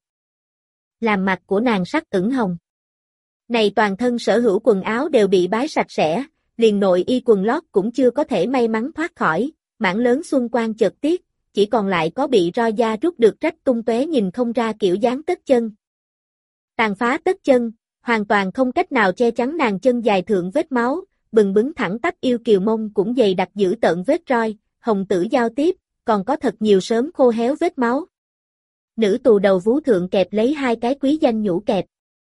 A: Làm mặt của nàng sắc ửng hồng. Này toàn thân sở hữu quần áo đều bị bái sạch sẽ, liền nội y quần lót cũng chưa có thể may mắn thoát khỏi, mảng lớn xuân quan chợt tiếc, chỉ còn lại có bị roi da rút được rách tung tóe nhìn không ra kiểu dáng tất chân. Tàn phá tất chân, hoàn toàn không cách nào che chắn nàng chân dài thượng vết máu, bừng bứng thẳng tắp yêu kiều mông cũng dày đặc giữ tợn vết roi, hồng tử giao tiếp, còn có thật nhiều sớm khô héo vết máu. Nữ tù đầu vú thượng kẹp lấy hai cái quý danh nhũ kẹp.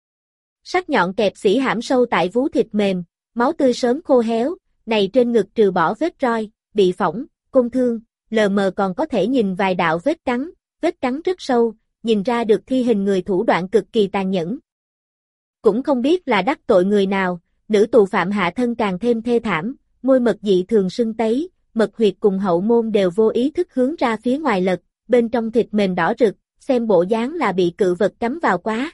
A: Sắc nhọn kẹp xỉ hãm sâu tại vú thịt mềm, máu tươi sớm khô héo, này trên ngực trừ bỏ vết roi, bị phỏng, côn thương, lờ mờ còn có thể nhìn vài đạo vết cắn rất sâu, nhìn ra được thi hình người thủ đoạn cực kỳ tàn nhẫn. Cũng không biết là đắc tội người nào, nữ tù phạm hạ thân càng thêm thê thảm, môi mật dị thường sưng tấy, mật huyệt cùng hậu môn đều vô ý thức hướng ra phía ngoài lật, bên trong thịt mềm đỏ rực, xem bộ dáng là bị cự vật cắm vào quá.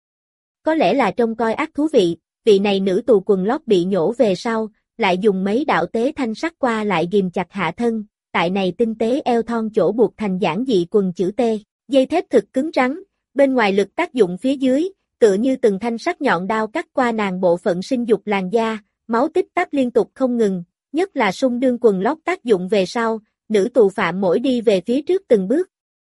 A: Có lẽ là trông coi ác thú vị này nữ tù quần lót bị nhổ về sau, lại dùng mấy đạo tế thanh sắc qua lại ghim chặt hạ thân, tại này tinh tế eo thon chỗ buộc thành giản dị quần chữ T, dây thép thực cứng rắn, bên ngoài lực tác dụng phía dưới, tựa như từng thanh sắc nhọn đao cắt qua nàng bộ phận sinh dục làn da, máu tích tắc liên tục không ngừng, nhất là sung đương quần lót tác dụng về sau, nữ tù phạm mỗi đi về phía trước từng bước.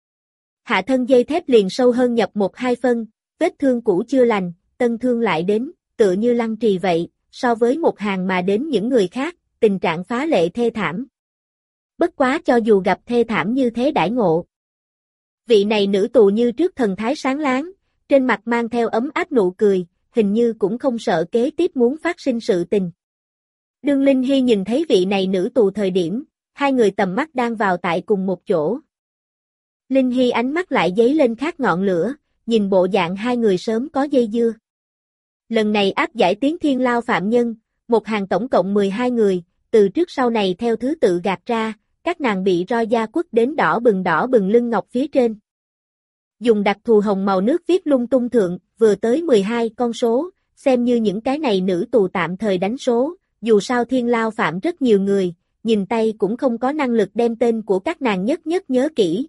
A: Hạ thân dây thép liền sâu hơn nhập 1-2 phân, vết thương cũ chưa lành, tân thương lại đến, tựa như lăng trì vậy, so với một hàng mà đến những người khác, tình trạng phá lệ thê thảm. Bất quá cho dù gặp thê thảm như thế đãi ngộ. Vị này nữ tù như trước thần thái sáng láng, trên mặt mang theo ấm áp nụ cười, hình như cũng không sợ kế tiếp muốn phát sinh sự tình. Đương Linh Hy nhìn thấy vị này nữ tù thời điểm, hai người tầm mắt đang vào tại cùng một chỗ. Linh Hy ánh mắt lại dấy lên khát ngọn lửa, nhìn bộ dạng hai người sớm có dây dưa. Lần này áp giải tiến thiên lao phạm nhân, một hàng tổng cộng 12 người, từ trước sau này theo thứ tự gạt ra, các nàng bị roi da quất đến đỏ bừng lưng ngọc phía trên. Dùng đặc thù hồng màu nước viết lung tung thượng, vừa tới 12 con số, xem như những cái này nữ tù tạm thời đánh số, dù sao thiên lao phạm rất nhiều người, nhìn tay cũng không có năng lực đem tên của các nàng nhất nhất nhớ kỹ.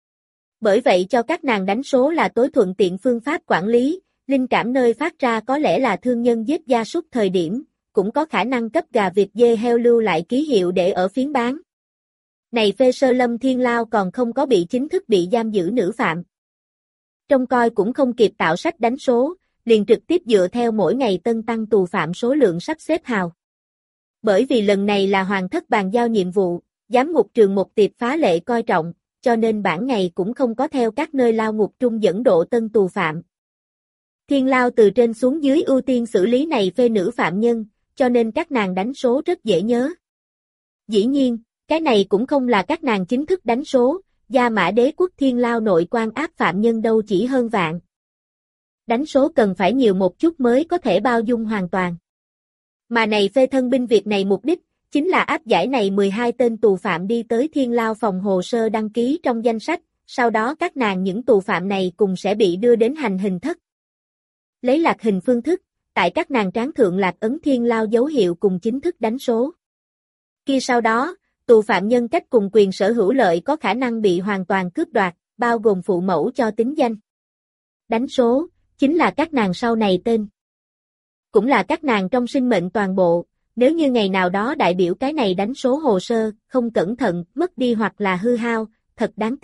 A: Bởi vậy cho các nàng đánh số là tối thuận tiện phương pháp quản lý, linh cảm nơi phát ra có lẽ là thương nhân giết gia súc thời điểm, cũng có khả năng cấp gà vịt dê heo lưu lại ký hiệu để ở phiến bán. Này phê sơ lâm thiên lao còn không có bị chính thức bị giam giữ nữ phạm. Trông coi cũng không kịp tạo sách đánh số, liền trực tiếp dựa theo mỗi ngày tân tăng tù phạm số lượng sắp xếp hào. Bởi vì lần này là hoàng thất bàn giao nhiệm vụ, giám ngục trường một tiệp phá lệ coi trọng, cho nên bản ngày cũng không có theo các nơi lao ngục trung dẫn độ tân tù phạm. Thiên lao từ trên xuống dưới ưu tiên xử lý này phê nữ phạm nhân, cho nên các nàng đánh số rất dễ nhớ. Dĩ nhiên, cái này cũng không là các nàng chính thức đánh số, Gia Mã Đế quốc thiên lao nội quan áp phạm nhân đâu chỉ hơn vạn. Đánh số cần phải nhiều một chút mới có thể bao dung hoàn toàn. Mà này phê thân binh việc này mục đích, chính là áp giải này 12 tên tù phạm đi tới thiên lao phòng hồ sơ đăng ký trong danh sách, sau đó các nàng những tù phạm này cùng sẽ bị đưa đến hành hình thất. Lấy lạc hình phương thức, tại các nàng trán thượng lạc ấn thiên lao dấu hiệu cùng chính thức đánh số. Khi sau đó, tù phạm nhân cách cùng quyền sở hữu lợi có khả năng bị hoàn toàn cướp đoạt, bao gồm phụ mẫu cho tính danh. Đánh số, chính là các nàng sau này tên. Cũng là các nàng trong sinh mệnh toàn bộ, nếu như ngày nào đó đại biểu cái này đánh số hồ sơ, không cẩn thận, mất đi hoặc là hư hao, thật đáng tiếc,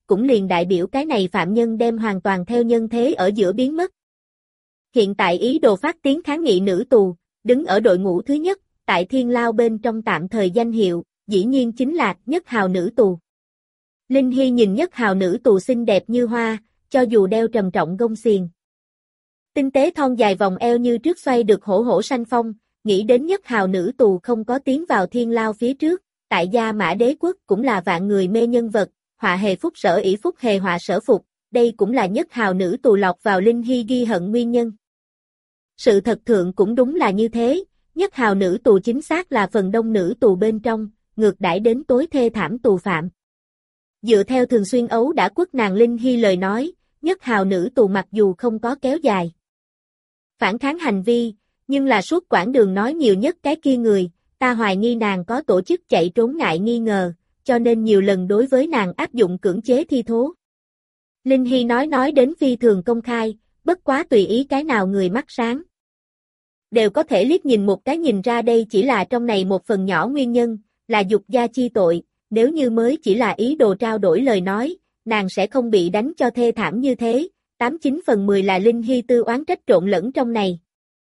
A: cũng liền đại biểu cái này phạm nhân đem hoàn toàn theo nhân thế ở giữa biến mất. Hiện tại ý đồ phát tiếng kháng nghị nữ tù, đứng ở đội ngũ thứ nhất, tại Thiên Lao bên trong tạm thời danh hiệu, dĩ nhiên chính là Nhất Hào nữ tù. Linh Hy nhìn Nhất Hào nữ tù xinh đẹp như hoa, cho dù đeo trầm trọng gông xiềng. Tinh tế thon dài vòng eo như trước xoay được hổ hổ sanh phong, nghĩ đến Nhất Hào nữ tù không có tiến vào Thiên Lao phía trước, tại Gia Mã Đế quốc cũng là vạn người mê nhân vật, họa hề phúc sở ỷ phúc hề họa sở phục, đây cũng là Nhất Hào nữ tù lọt vào Linh Hy ghi hận nguyên nhân. Sự thật thượng cũng đúng là như thế, Nhất Hào nữ tù chính xác là phần đông nữ tù bên trong, ngược đãi đến tối thê thảm tù phạm. Dựa theo thường xuyên ấu đã quất nàng Linh Hy lời nói, Nhất Hào nữ tù mặc dù không có kéo dài phản kháng hành vi, nhưng là suốt quãng đường nói nhiều nhất cái kia người, ta hoài nghi nàng có tổ chức chạy trốn ngại nghi ngờ, cho nên nhiều lần đối với nàng áp dụng cưỡng chế thi thố. Linh Hy nói đến phi thường công khai, bất quá tùy ý cái nào người mắt sáng. Đều có thể liếc nhìn một cái nhìn ra đây chỉ là trong này một phần nhỏ nguyên nhân, là dục gia chi tội, nếu như mới chỉ là ý đồ trao đổi lời nói, nàng sẽ không bị đánh cho thê thảm như thế, 89/10 là Linh Hy tư oán trách trộn lẫn trong này.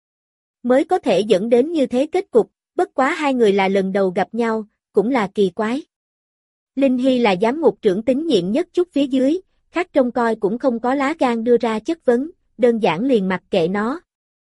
A: Mới có thể dẫn đến như thế kết cục, bất quá hai người là lần đầu gặp nhau, cũng là kỳ quái. Linh Hy là giám ngục trưởng tín nhiệm nhất chút phía dưới, khác trông coi cũng không có lá gan đưa ra chất vấn, đơn giản liền mặc kệ nó.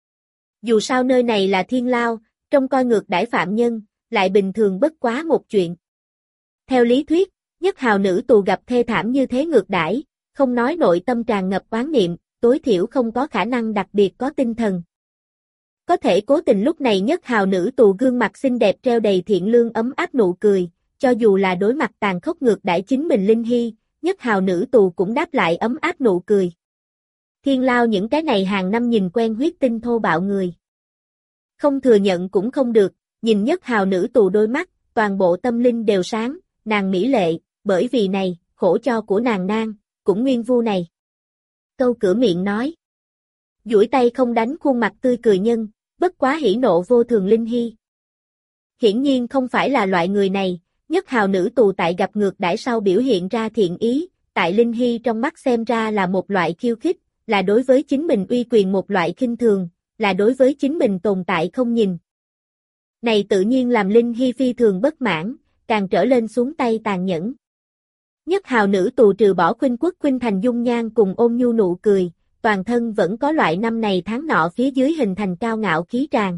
A: Dù sao nơi này là Thiên Lao, trông coi ngược đãi phạm nhân, lại bình thường bất quá một chuyện. Theo lý thuyết, Nhất Hào nữ tù gặp thê thảm như thế ngược đãi, không nói nội tâm tràn ngập oán niệm, tối thiểu không có khả năng đặc biệt có tinh thần. Có thể cố tình lúc này Nhất Hào nữ tù gương mặt xinh đẹp treo đầy thiện lương ấm áp nụ cười, cho dù là đối mặt tàn khốc ngược đãi chính mình Linh Hy, Nhất Hào nữ tù cũng đáp lại ấm áp nụ cười. Thiên Lao những cái này hàng năm nhìn quen huyết tinh thô bạo người. Không thừa nhận cũng không được, nhìn Nhất Hào nữ tù đôi mắt, toàn bộ tâm linh đều sáng, nàng mỹ lệ, bởi vì này, khổ cho của nàng nang, cũng nguyên vu này. Câu cửa miệng nói. Duỗi tay không đánh khuôn mặt tươi cười nhân, bất quá hỉ nộ vô thường Linh Hy. Hiển nhiên không phải là loại người này, Nhất Hào nữ tù tại gặp ngược đãi sau biểu hiện ra thiện ý, tại Linh Hy trong mắt xem ra là một loại khiêu khích, là đối với chính mình uy quyền một loại khinh thường, là đối với chính mình tồn tại không nhìn. Này tự nhiên làm Linh Hy phi thường bất mãn, càng trở lên xuống tay tàn nhẫn. Nhất Hào nữ tù trừ bỏ khuynh quốc khuynh thành dung nhan cùng ôn nhu nụ cười, toàn thân vẫn có loại năm này tháng nọ phía dưới hình thành cao ngạo khí tràng.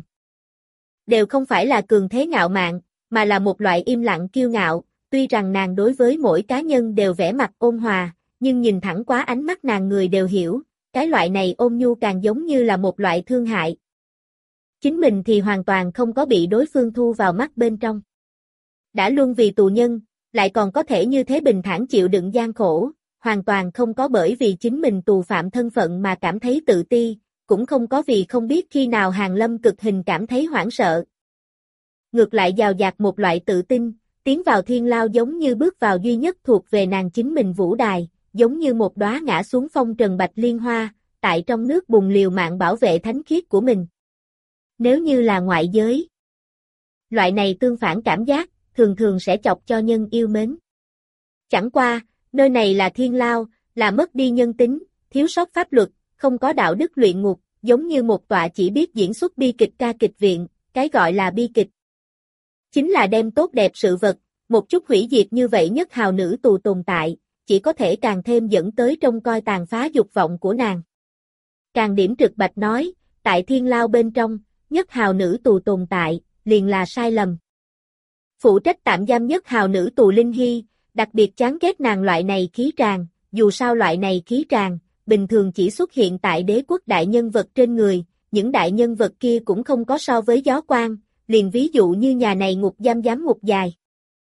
A: Đều không phải là cường thế ngạo mạn, mà là một loại im lặng kiêu ngạo, tuy rằng nàng đối với mỗi cá nhân đều vẻ mặt ôn hòa, nhưng nhìn thẳng quá ánh mắt nàng người đều hiểu, cái loại này ôn nhu càng giống như là một loại thương hại. Chính mình thì hoàn toàn không có bị đối phương thu vào mắt bên trong. Đã luôn vì tù nhân, lại còn có thể như thế bình thản chịu đựng gian khổ, hoàn toàn không có bởi vì chính mình tù phạm thân phận mà cảm thấy tự ti, cũng không có vì không biết khi nào hàng lâm cực hình cảm thấy hoảng sợ. Ngược lại dào dạt một loại tự tin, tiến vào Thiên Lao giống như bước vào duy nhất thuộc về nàng chính mình vũ đài, giống như một đóa ngã xuống phong trần bạch liên hoa, tại trong nước bùn liều mạng bảo vệ thánh khiết của mình. Nếu như là ngoại giới, loại này tương phản cảm giác, thường thường sẽ chọc cho nhân yêu mến. Chẳng qua, nơi này là Thiên Lao, là mất đi nhân tính, thiếu sót pháp luật, không có đạo đức luyện ngục, giống như một tọa chỉ biết diễn xuất bi kịch ca kịch viện, cái gọi là bi kịch. Chính là đem tốt đẹp sự vật, một chút hủy diệt như vậy Nhất Hào nữ tù tồn tại, chỉ có thể càng thêm dẫn tới trông coi tàn phá dục vọng của nàng. Càng điểm trực bạch nói, tại Thiên Lao bên trong, Nhất Hào nữ tù tồn tại, liền là sai lầm. Phụ trách tạm giam Nhất Hào nữ tù Linh Hy, đặc biệt chán ghét nàng loại này khí tràng, dù sao loại này khí tràng, bình thường chỉ xuất hiện tại đế quốc đại nhân vật trên người, những đại nhân vật kia cũng không có so với gió quan, liền ví dụ như nhà này ngục giam ngục dài.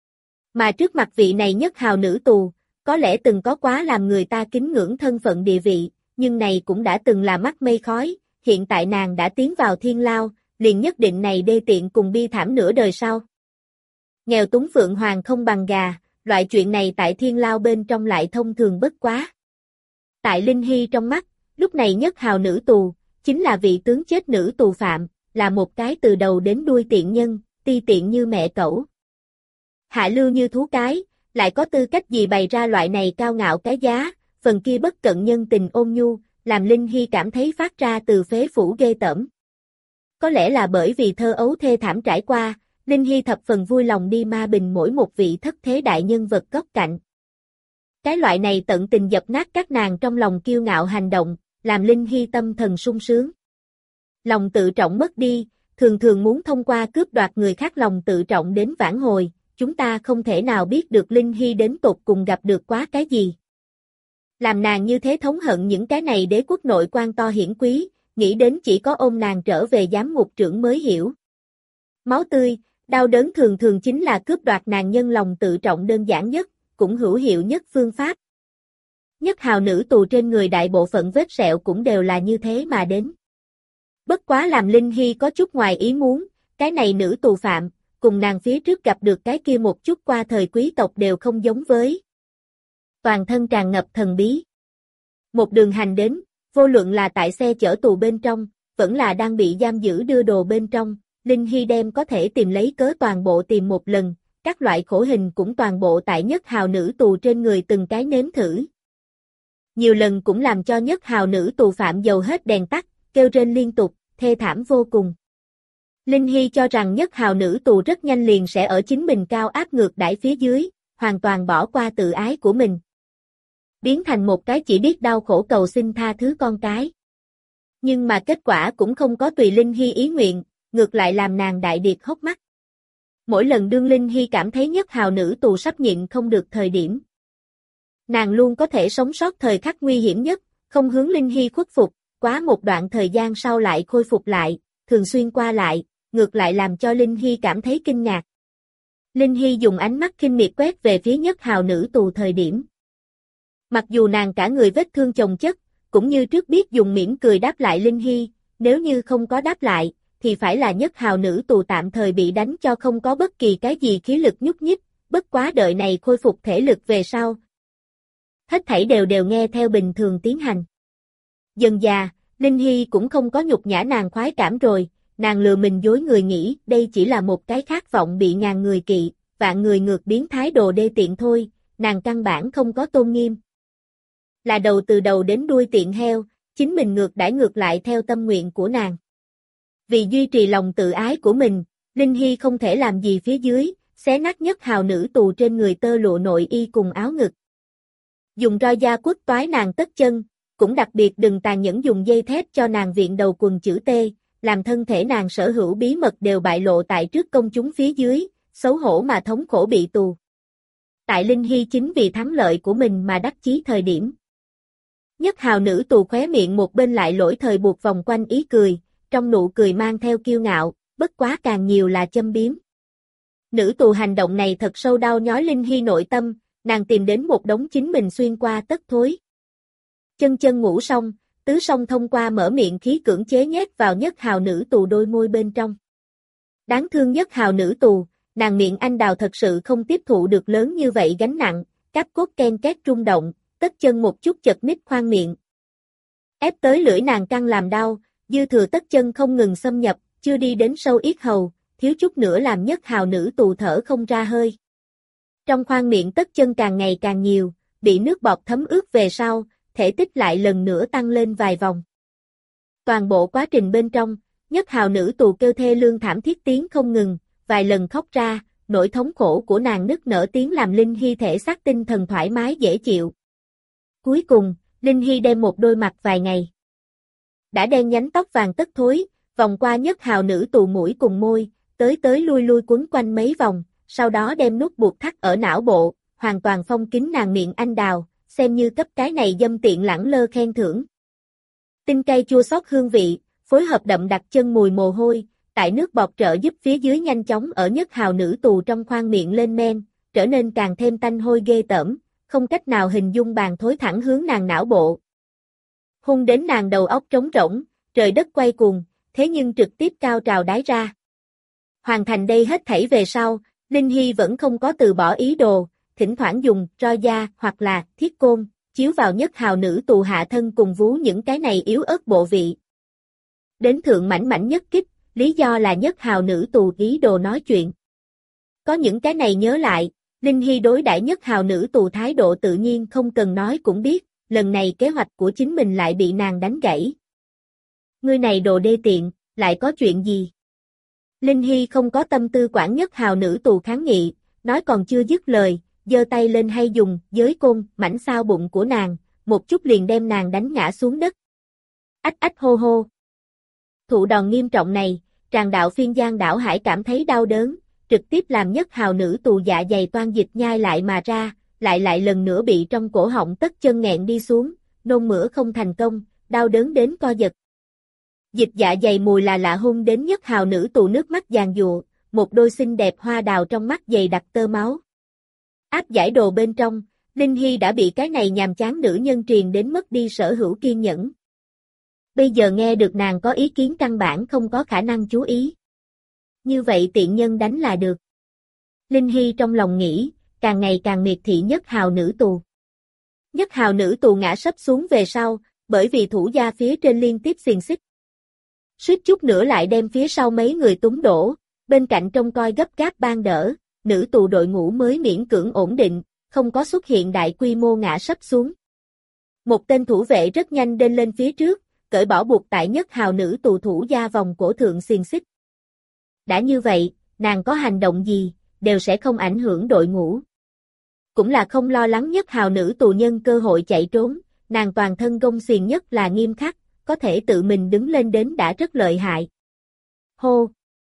A: Mà trước mặt vị này Nhất Hào nữ tù, có lẽ từng có quá làm người ta kính ngưỡng thân phận địa vị, nhưng này cũng đã từng là mắt mây khói, hiện tại nàng đã tiến vào Thiên Lao, liền nhất định này đê tiện cùng bi thảm nửa đời sau. Nghèo túng phượng hoàng không bằng gà, loại chuyện này tại Thiên Lao bên trong lại thông thường bất quá. Tại Linh Hy trong mắt, lúc này Nhất Hào nữ tù, chính là vị tướng chết nữ tù phạm, là một cái từ đầu đến đuôi tiện nhân, ti tiện như mẹ cẩu. Hạ lưu như thú cái, lại có tư cách gì bày ra loại này cao ngạo cái giá, phần kia bất cận nhân tình ôn nhu, làm Linh Hy cảm thấy phát ra từ phế phủ ghê tởm. Có lẽ là bởi vì thơ ấu thê thảm trải qua, Linh Hy thập phần vui lòng đi ma bình mỗi một vị thất thế đại nhân vật góc cạnh. Cái loại này tận tình dập nát các nàng trong lòng kiêu ngạo hành động, làm Linh Hy tâm thần sung sướng. Lòng tự trọng mất đi, thường thường muốn thông qua cướp đoạt người khác lòng tự trọng đến vãn hồi, chúng ta không thể nào biết được Linh Hy đến tột cùng gặp được quá cái gì. Làm nàng như thế thống hận những cái này đế quốc nội quan to hiển quý, nghĩ đến chỉ có ôm nàng trở về giám ngục trưởng mới hiểu. Máu tươi, đau đớn thường thường chính là cướp đoạt nàng nhân lòng tự trọng đơn giản nhất, cũng hữu hiệu nhất phương pháp. Nhất hào nữ tù trên người đại bộ phận vết sẹo cũng đều là như thế mà đến. Bất quá làm Linh Hy có chút ngoài ý muốn, cái này nữ tù phạm, cùng nàng phía trước gặp được cái kia một chút qua thời quý tộc đều không giống với. Toàn thân tràn ngập thần bí. Một đường hành đến, vô luận là tại xe chở tù bên trong, vẫn là đang bị giam giữ đưa đồ bên trong, Linh Hy đem có thể tìm lấy cớ toàn bộ tìm một lần, các loại khổ hình cũng toàn bộ tại nhất hào nữ tù trên người từng cái nếm thử. Nhiều lần cũng làm cho nhất hào nữ tù phạm dầu hết đèn tắt, kêu rên liên tục, thê thảm vô cùng. Linh Hy cho rằng nhất hào nữ tù rất nhanh liền sẽ ở chính mình cao áp ngược đãi phía dưới, hoàn toàn bỏ qua tự ái của mình. Biến thành một cái chỉ biết đau khổ cầu xin tha thứ con cái. Nhưng mà kết quả cũng không có tùy Linh Hy ý nguyện, ngược lại làm nàng đại điệp hốc mắt. Mỗi lần đương Linh Hy cảm thấy nhất hào nữ tù sắp nhịn không được thời điểm. Nàng luôn có thể sống sót thời khắc nguy hiểm nhất, không hướng Linh Hy khuất phục, quá một đoạn thời gian sau lại khôi phục lại, thường xuyên qua lại, ngược lại làm cho Linh Hy cảm thấy kinh ngạc. Linh Hy dùng ánh mắt khinh miệt quét về phía nhất hào nữ tù thời điểm. Mặc dù nàng cả người vết thương chồng chất, cũng như trước biết dùng mỉm cười đáp lại Linh Hy, nếu như không có đáp lại, thì phải là nhất hào nữ tù tạm thời bị đánh cho không có bất kỳ cái gì khí lực nhúc nhích, bất quá đợi này khôi phục thể lực về sau. Hết thảy đều nghe theo bình thường tiến hành. Dần già, Linh Hy cũng không có nhục nhã nàng khoái cảm rồi, nàng lừa mình dối người nghĩ đây chỉ là một cái khát vọng bị ngàn người kỵ, vạn người ngược biến thái đồ đê tiện thôi, nàng căn bản không có tôn nghiêm. Là đầu từ đầu đến đuôi tiện heo, chính mình ngược đãi ngược lại theo tâm nguyện của nàng. Vì duy trì lòng tự ái của mình, Linh Hy không thể làm gì phía dưới, xé nát nhất hào nữ tù trên người tơ lụa nội y cùng áo ngực. Dùng roi da quất toái nàng tất chân, cũng đặc biệt đừng tàn nhẫn dùng dây thép cho nàng viện đầu quần chữ T, làm thân thể nàng sở hữu bí mật đều bại lộ tại trước công chúng phía dưới, xấu hổ mà thống khổ bị tù. Tại Linh Hy chính vì thắng lợi của mình mà đắc chí thời điểm. Nhất hào nữ tù khóe miệng một bên lại lỗi thời buộc vòng quanh ý cười, trong nụ cười mang theo kiêu ngạo, bất quá càng nhiều là châm biếm. Nữ tù hành động này thật sâu đau nhói Linh Hy nội tâm, nàng tìm đến một đống chính mình xuyên qua tất thối. Chân ngủ xong, tứ song thông qua mở miệng khí cưỡng chế nhét vào nhất hào nữ tù đôi môi bên trong. Đáng thương nhất hào nữ tù, nàng miệng anh đào thật sự không tiếp thụ được lớn như vậy gánh nặng, cáp cốt ken két rung động, tất chân một chút chật ních khoang miệng. Ép tới lưỡi nàng căng làm đau, dư thừa tất chân không ngừng xâm nhập, chưa đi đến sâu yết hầu, thiếu chút nữa làm nhất hào nữ tù thở không ra hơi. Trong khoang miệng tất chân càng ngày càng nhiều, bị nước bọt thấm ướt về sau, thể tích lại lần nữa tăng lên vài vòng. Toàn bộ quá trình bên trong, nhất hào nữ tù kêu thê lương thảm thiết tiếng không ngừng, vài lần khóc ra, nỗi thống khổ của nàng nức nở tiếng làm Linh Hy thể xác tinh thần thoải mái dễ chịu. Cuối cùng, Linh Hy đem một đôi mặt vài ngày. Đã đen nhánh tóc vàng tất thối, vòng qua nhất hào nữ tù mũi cùng môi, tới lui lui quấn quanh mấy vòng, sau đó đem nút buộc thắt ở não bộ, hoàn toàn phong kín nàng miệng anh đào, xem như cấp cái này dâm tiện lẳng lơ khen thưởng. Tinh cay chua xót hương vị, phối hợp đậm đặc chân mùi mồ hôi, tại nước bọt trợ giúp phía dưới nhanh chóng ở nhất hào nữ tù trong khoang miệng lên men, trở nên càng thêm tanh hôi ghê tởm, không cách nào hình dung bàn thối thẳng hướng nàng não bộ. Hung đến nàng đầu óc trống rỗng, trời đất quay cuồng, thế nhưng trực tiếp cao trào đái ra. Hoàn thành đây hết thảy về sau, Linh Hy vẫn không có từ bỏ ý đồ, thỉnh thoảng dùng roi da hoặc là thiết côn, chiếu vào nhất hào nữ tù hạ thân cùng vú những cái này yếu ớt bộ vị. Đến thượng mảnh nhất kích, lý do là nhất hào nữ tù ý đồ nói chuyện. Có những cái này nhớ lại, Linh Hy đối đãi Nhất Hào nữ tù thái độ tự nhiên không cần nói cũng biết, lần này kế hoạch của chính mình lại bị nàng đánh gãy. Ngươi này đồ đê tiện, lại có chuyện gì? Linh Hy không có tâm tư quản Nhất Hào nữ tù kháng nghị, nói còn chưa dứt lời, giơ tay lên hay dùng giới côn mảnh sao bụng của nàng, một chút liền đem nàng đánh ngã xuống đất. Ách ách hô hô. Thụ đòn nghiêm trọng này, Tràng Đạo Phiên Giang Đảo Hải cảm thấy đau đớn, trực tiếp làm Nhất Hào nữ tù dạ dày toan dịch nhai lại mà ra, lại lần nữa bị trong cổ họng tất chân nghẹn đi xuống, nôn mửa không thành công, đau đớn đến co giật. Dịch dạ dày mùi là lạ hung đến Nhất Hào nữ tù nước mắt giàn giụa, một đôi xinh đẹp hoa đào trong mắt dày đặc tơ máu. Áp giải đồ bên trong, Linh Hy đã bị cái này nhàm chán nữ nhân triền đến mất đi sở hữu kiên nhẫn. Bây giờ nghe được nàng có ý kiến căn bản không có khả năng chú ý. Như vậy tiện nhân đánh là được. Linh Hy trong lòng nghĩ, càng ngày càng miệt thị Nhất Hào nữ tù. Nhất Hào nữ tù ngã sấp xuống về sau, bởi vì thủ gia phía trên liên tiếp xiềng xích. Suýt chút nữa lại đem phía sau mấy người túng đổ, bên cạnh trông coi gấp gáp ban đỡ, nữ tù đội ngũ mới miễn cưỡng ổn định, không có xuất hiện đại quy mô ngã sấp xuống. Một tên thủ vệ rất nhanh đên lên phía trước, cởi bỏ buộc tại Nhất Hào nữ tù thủ gia vòng cổ thượng xiềng xích. Đã như vậy, nàng có hành động gì, đều sẽ không ảnh hưởng đội ngũ. Cũng là không lo lắng Nhất Hào nữ tù nhân cơ hội chạy trốn, nàng toàn thân gông xiềng nhất là nghiêm khắc, có thể tự mình đứng lên đến đã rất lợi hại. Hô!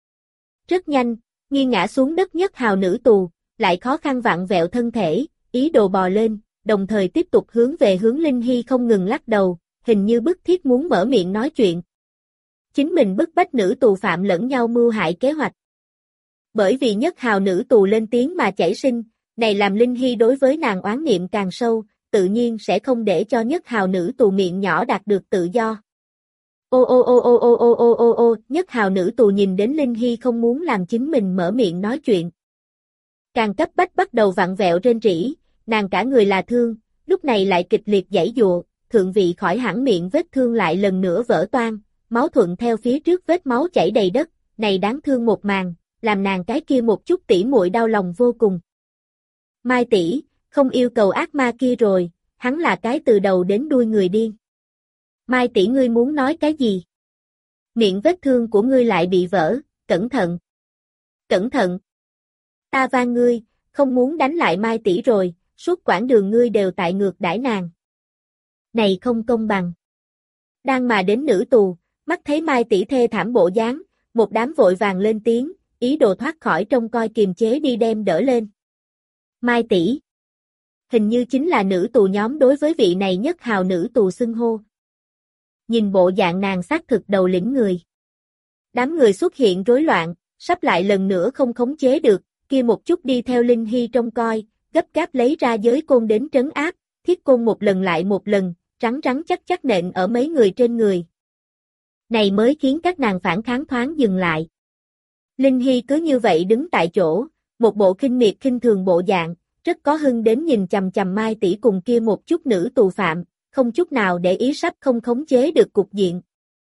A: Rất nhanh, nghiêng ngã xuống đất Nhất Hào nữ tù, lại khó khăn vặn vẹo thân thể, ý đồ bò lên, đồng thời tiếp tục hướng Linh Hy không ngừng lắc đầu, hình như bức thiết muốn mở miệng nói chuyện. Chính mình bức bách nữ tù phạm lẫn nhau mưu hại kế hoạch. Bởi vì Nhất Hào nữ tù lên tiếng mà chảy sinh, này làm Linh Hy đối với nàng oán niệm càng sâu, tự nhiên sẽ không để cho Nhất Hào nữ tù miệng nhỏ đạt được tự do. Nhất Hào nữ tù nhìn đến Linh Hy không muốn làm chính mình mở miệng nói chuyện. Càng cấp bách bắt đầu vặn vẹo rên rỉ, nàng cả người là thương, lúc này lại kịch liệt giãy giụa, thượng vị khỏi hẳn miệng vết thương lại lần nữa vỡ toang, máu thuận theo phía trước vết máu chảy đầy đất, này đáng thương một màn, làm nàng cái kia một chút tỉ muội đau lòng vô cùng. Mai tỷ, không yêu cầu ác ma kia rồi, hắn là cái từ đầu đến đuôi người điên. Mai tỷ ngươi muốn nói cái gì? Miệng vết thương của ngươi lại bị vỡ, cẩn thận. Cẩn thận. Ta van ngươi, không muốn đánh lại Mai tỷ rồi, suốt quãng đường ngươi đều tại ngược đãi nàng. Này không công bằng. Đang mà đến nữ tù, mắt thấy Mai tỷ thê thảm bộ dáng, một đám vội vàng lên tiếng, ý đồ thoát khỏi trông coi kiềm chế đi đem đỡ lên. Mai tỷ. Hình như chính là nữ tù nhóm đối với vị này Nhất Hào nữ tù xưng hô. Nhìn bộ dạng nàng xác thực đầu lĩnh người. Đám người xuất hiện rối loạn, sắp lại lần nữa không khống chế được, kia một chút đi theo Linh Hy trông coi, gấp gáp lấy ra giới côn đến trấn áp, thiết côn một lần lại một lần, rắn chắc chắc nện ở mấy người trên người. Này mới khiến các nàng phản kháng thoáng dừng lại. Linh Hy cứ như vậy đứng tại chỗ, một bộ khinh miệt khinh thường bộ dạng, rất có hưng đến nhìn chằm chằm Mai tỷ cùng kia một chút nữ tù phạm, không chút nào để ý sắp không khống chế được cục diện.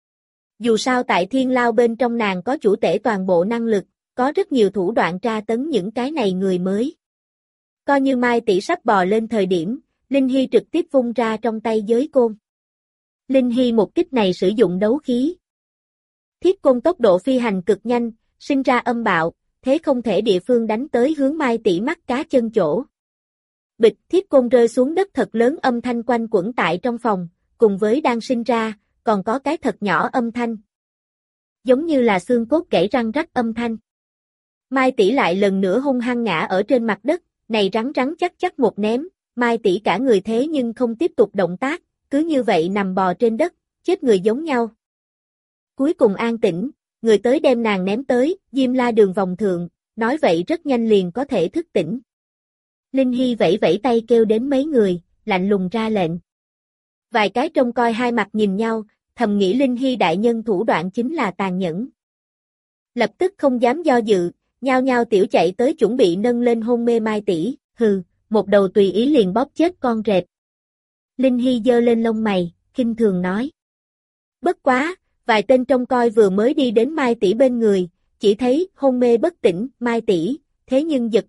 A: Dù sao tại Thiên Lao bên trong nàng có chủ tể toàn bộ năng lực, có rất nhiều thủ đoạn tra tấn những cái này người mới. Coi như Mai tỷ sắp bò lên thời điểm, Linh Hy trực tiếp vung ra trong tay giới côn. Linh Hy một kích này sử dụng đấu khí. Thiết côn tốc độ phi hành cực nhanh, sinh ra âm bạo, thế không thể địa phương đánh tới hướng Mai tỷ mắt cá chân chỗ. Bịch, thiết côn rơi xuống đất thật lớn âm thanh quanh quẩn tại trong phòng, cùng với đang sinh ra, còn có cái thật nhỏ âm thanh. Giống như là xương cốt gãy răng rắc âm thanh. Mai tỷ lại lần nữa hung hăng ngã ở trên mặt đất, này rắn chắc một ném, Mai tỷ cả người thế nhưng không tiếp tục động tác, cứ như vậy nằm bò trên đất, chết người giống nhau. Cuối cùng an tĩnh, người tới đem nàng ném tới, Diêm La đường vòng thượng, nói vậy rất nhanh liền có thể thức tỉnh. Linh Hy vẫy vẫy tay kêu đến mấy người, lạnh lùng ra lệnh. Vài cái trông coi hai mặt nhìn nhau, thầm nghĩ Linh Hy đại nhân thủ đoạn chính là tàn nhẫn. Lập tức không dám do dự, nhao nhao tiểu chạy tới chuẩn bị nâng lên hôn mê Mai tỷ, hừ, một đầu tùy ý liền bóp chết con rệp. Linh Hy giơ lên lông mày, khinh thường nói. Bất quá, vài tên trông coi vừa mới đi đến Mai tỷ bên người, chỉ thấy hôn mê bất tỉnh, Mai tỷ, thế nhưng giật giật,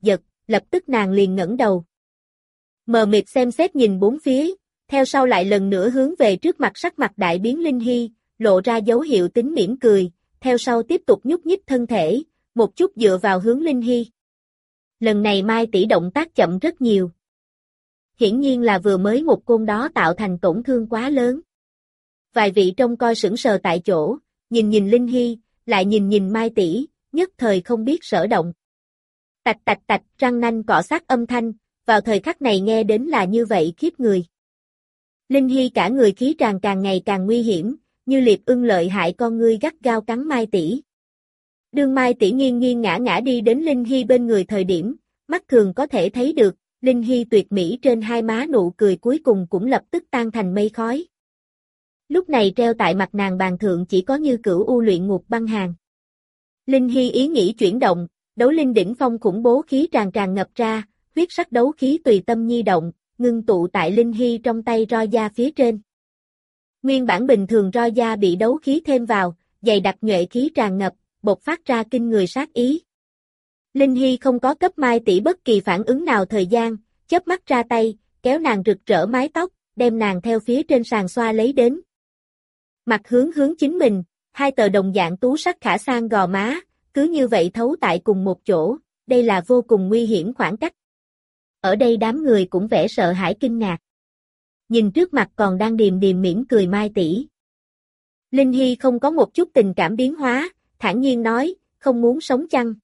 A: lập tức nàng liền ngẩng đầu. Mờ mịt xem xét nhìn bốn phía, theo sau lại lần nữa hướng về trước mặt sắc mặt đại biến Linh Hy, lộ ra dấu hiệu tính mỉm cười, theo sau tiếp tục nhúc nhích thân thể, một chút dựa vào hướng Linh Hy. Lần này Mai tỷ động tác chậm rất nhiều. Hiển nhiên là vừa mới một côn đó tạo thành tổn thương quá lớn. Vài vị trông coi sững sờ tại chỗ, nhìn Linh Hy, lại nhìn Mai tỷ, nhất thời không biết sở động. Tạch tạch tạch, răng nanh cọ sát âm thanh, vào thời khắc này nghe đến là như vậy khiếp người. Linh Hy cả người khí tràn càng ngày càng nguy hiểm, như liệp ưng lợi hại con ngươi gắt gao cắn Mai tỷ. Đương Mai tỷ nghiêng nghiêng ngã ngã đi đến Linh Hy bên người thời điểm, mắt thường có thể thấy được, Linh Hy tuyệt mỹ trên hai má nụ cười cuối cùng cũng lập tức tan thành mây khói. Lúc này treo tại mặt nàng bàn thượng chỉ có Như Cửu U luyện ngục băng hàn. Linh Hy ý nghĩ chuyển động, đấu linh đỉnh phong khủng bố khí tràn tràn ngập ra, huyết sắc đấu khí tùy tâm nhi động, ngưng tụ tại Linh Hy trong tay roi da phía trên. Nguyên bản bình thường roi da bị đấu khí thêm vào, dày đặc nhuệ khí tràn ngập, bộc phát ra kinh người sát ý. Linh Hy không có cấp Mai tỷ bất kỳ phản ứng nào thời gian, chớp mắt ra tay, kéo nàng rực rỡ mái tóc, đem nàng theo phía trên sàn xoa lấy đến. Mặt hướng chính mình, hai tờ đồng dạng tú sắc khả sang gò má, cứ như vậy thấu tại cùng một chỗ, đây là vô cùng nguy hiểm khoảng cách. Ở đây đám người cũng vẻ sợ hãi kinh ngạc. Nhìn trước mặt còn đang điềm điềm mỉm cười Mai tỷ. Linh Hy không có một chút tình cảm biến hóa, thản nhiên nói, không muốn sống chăng?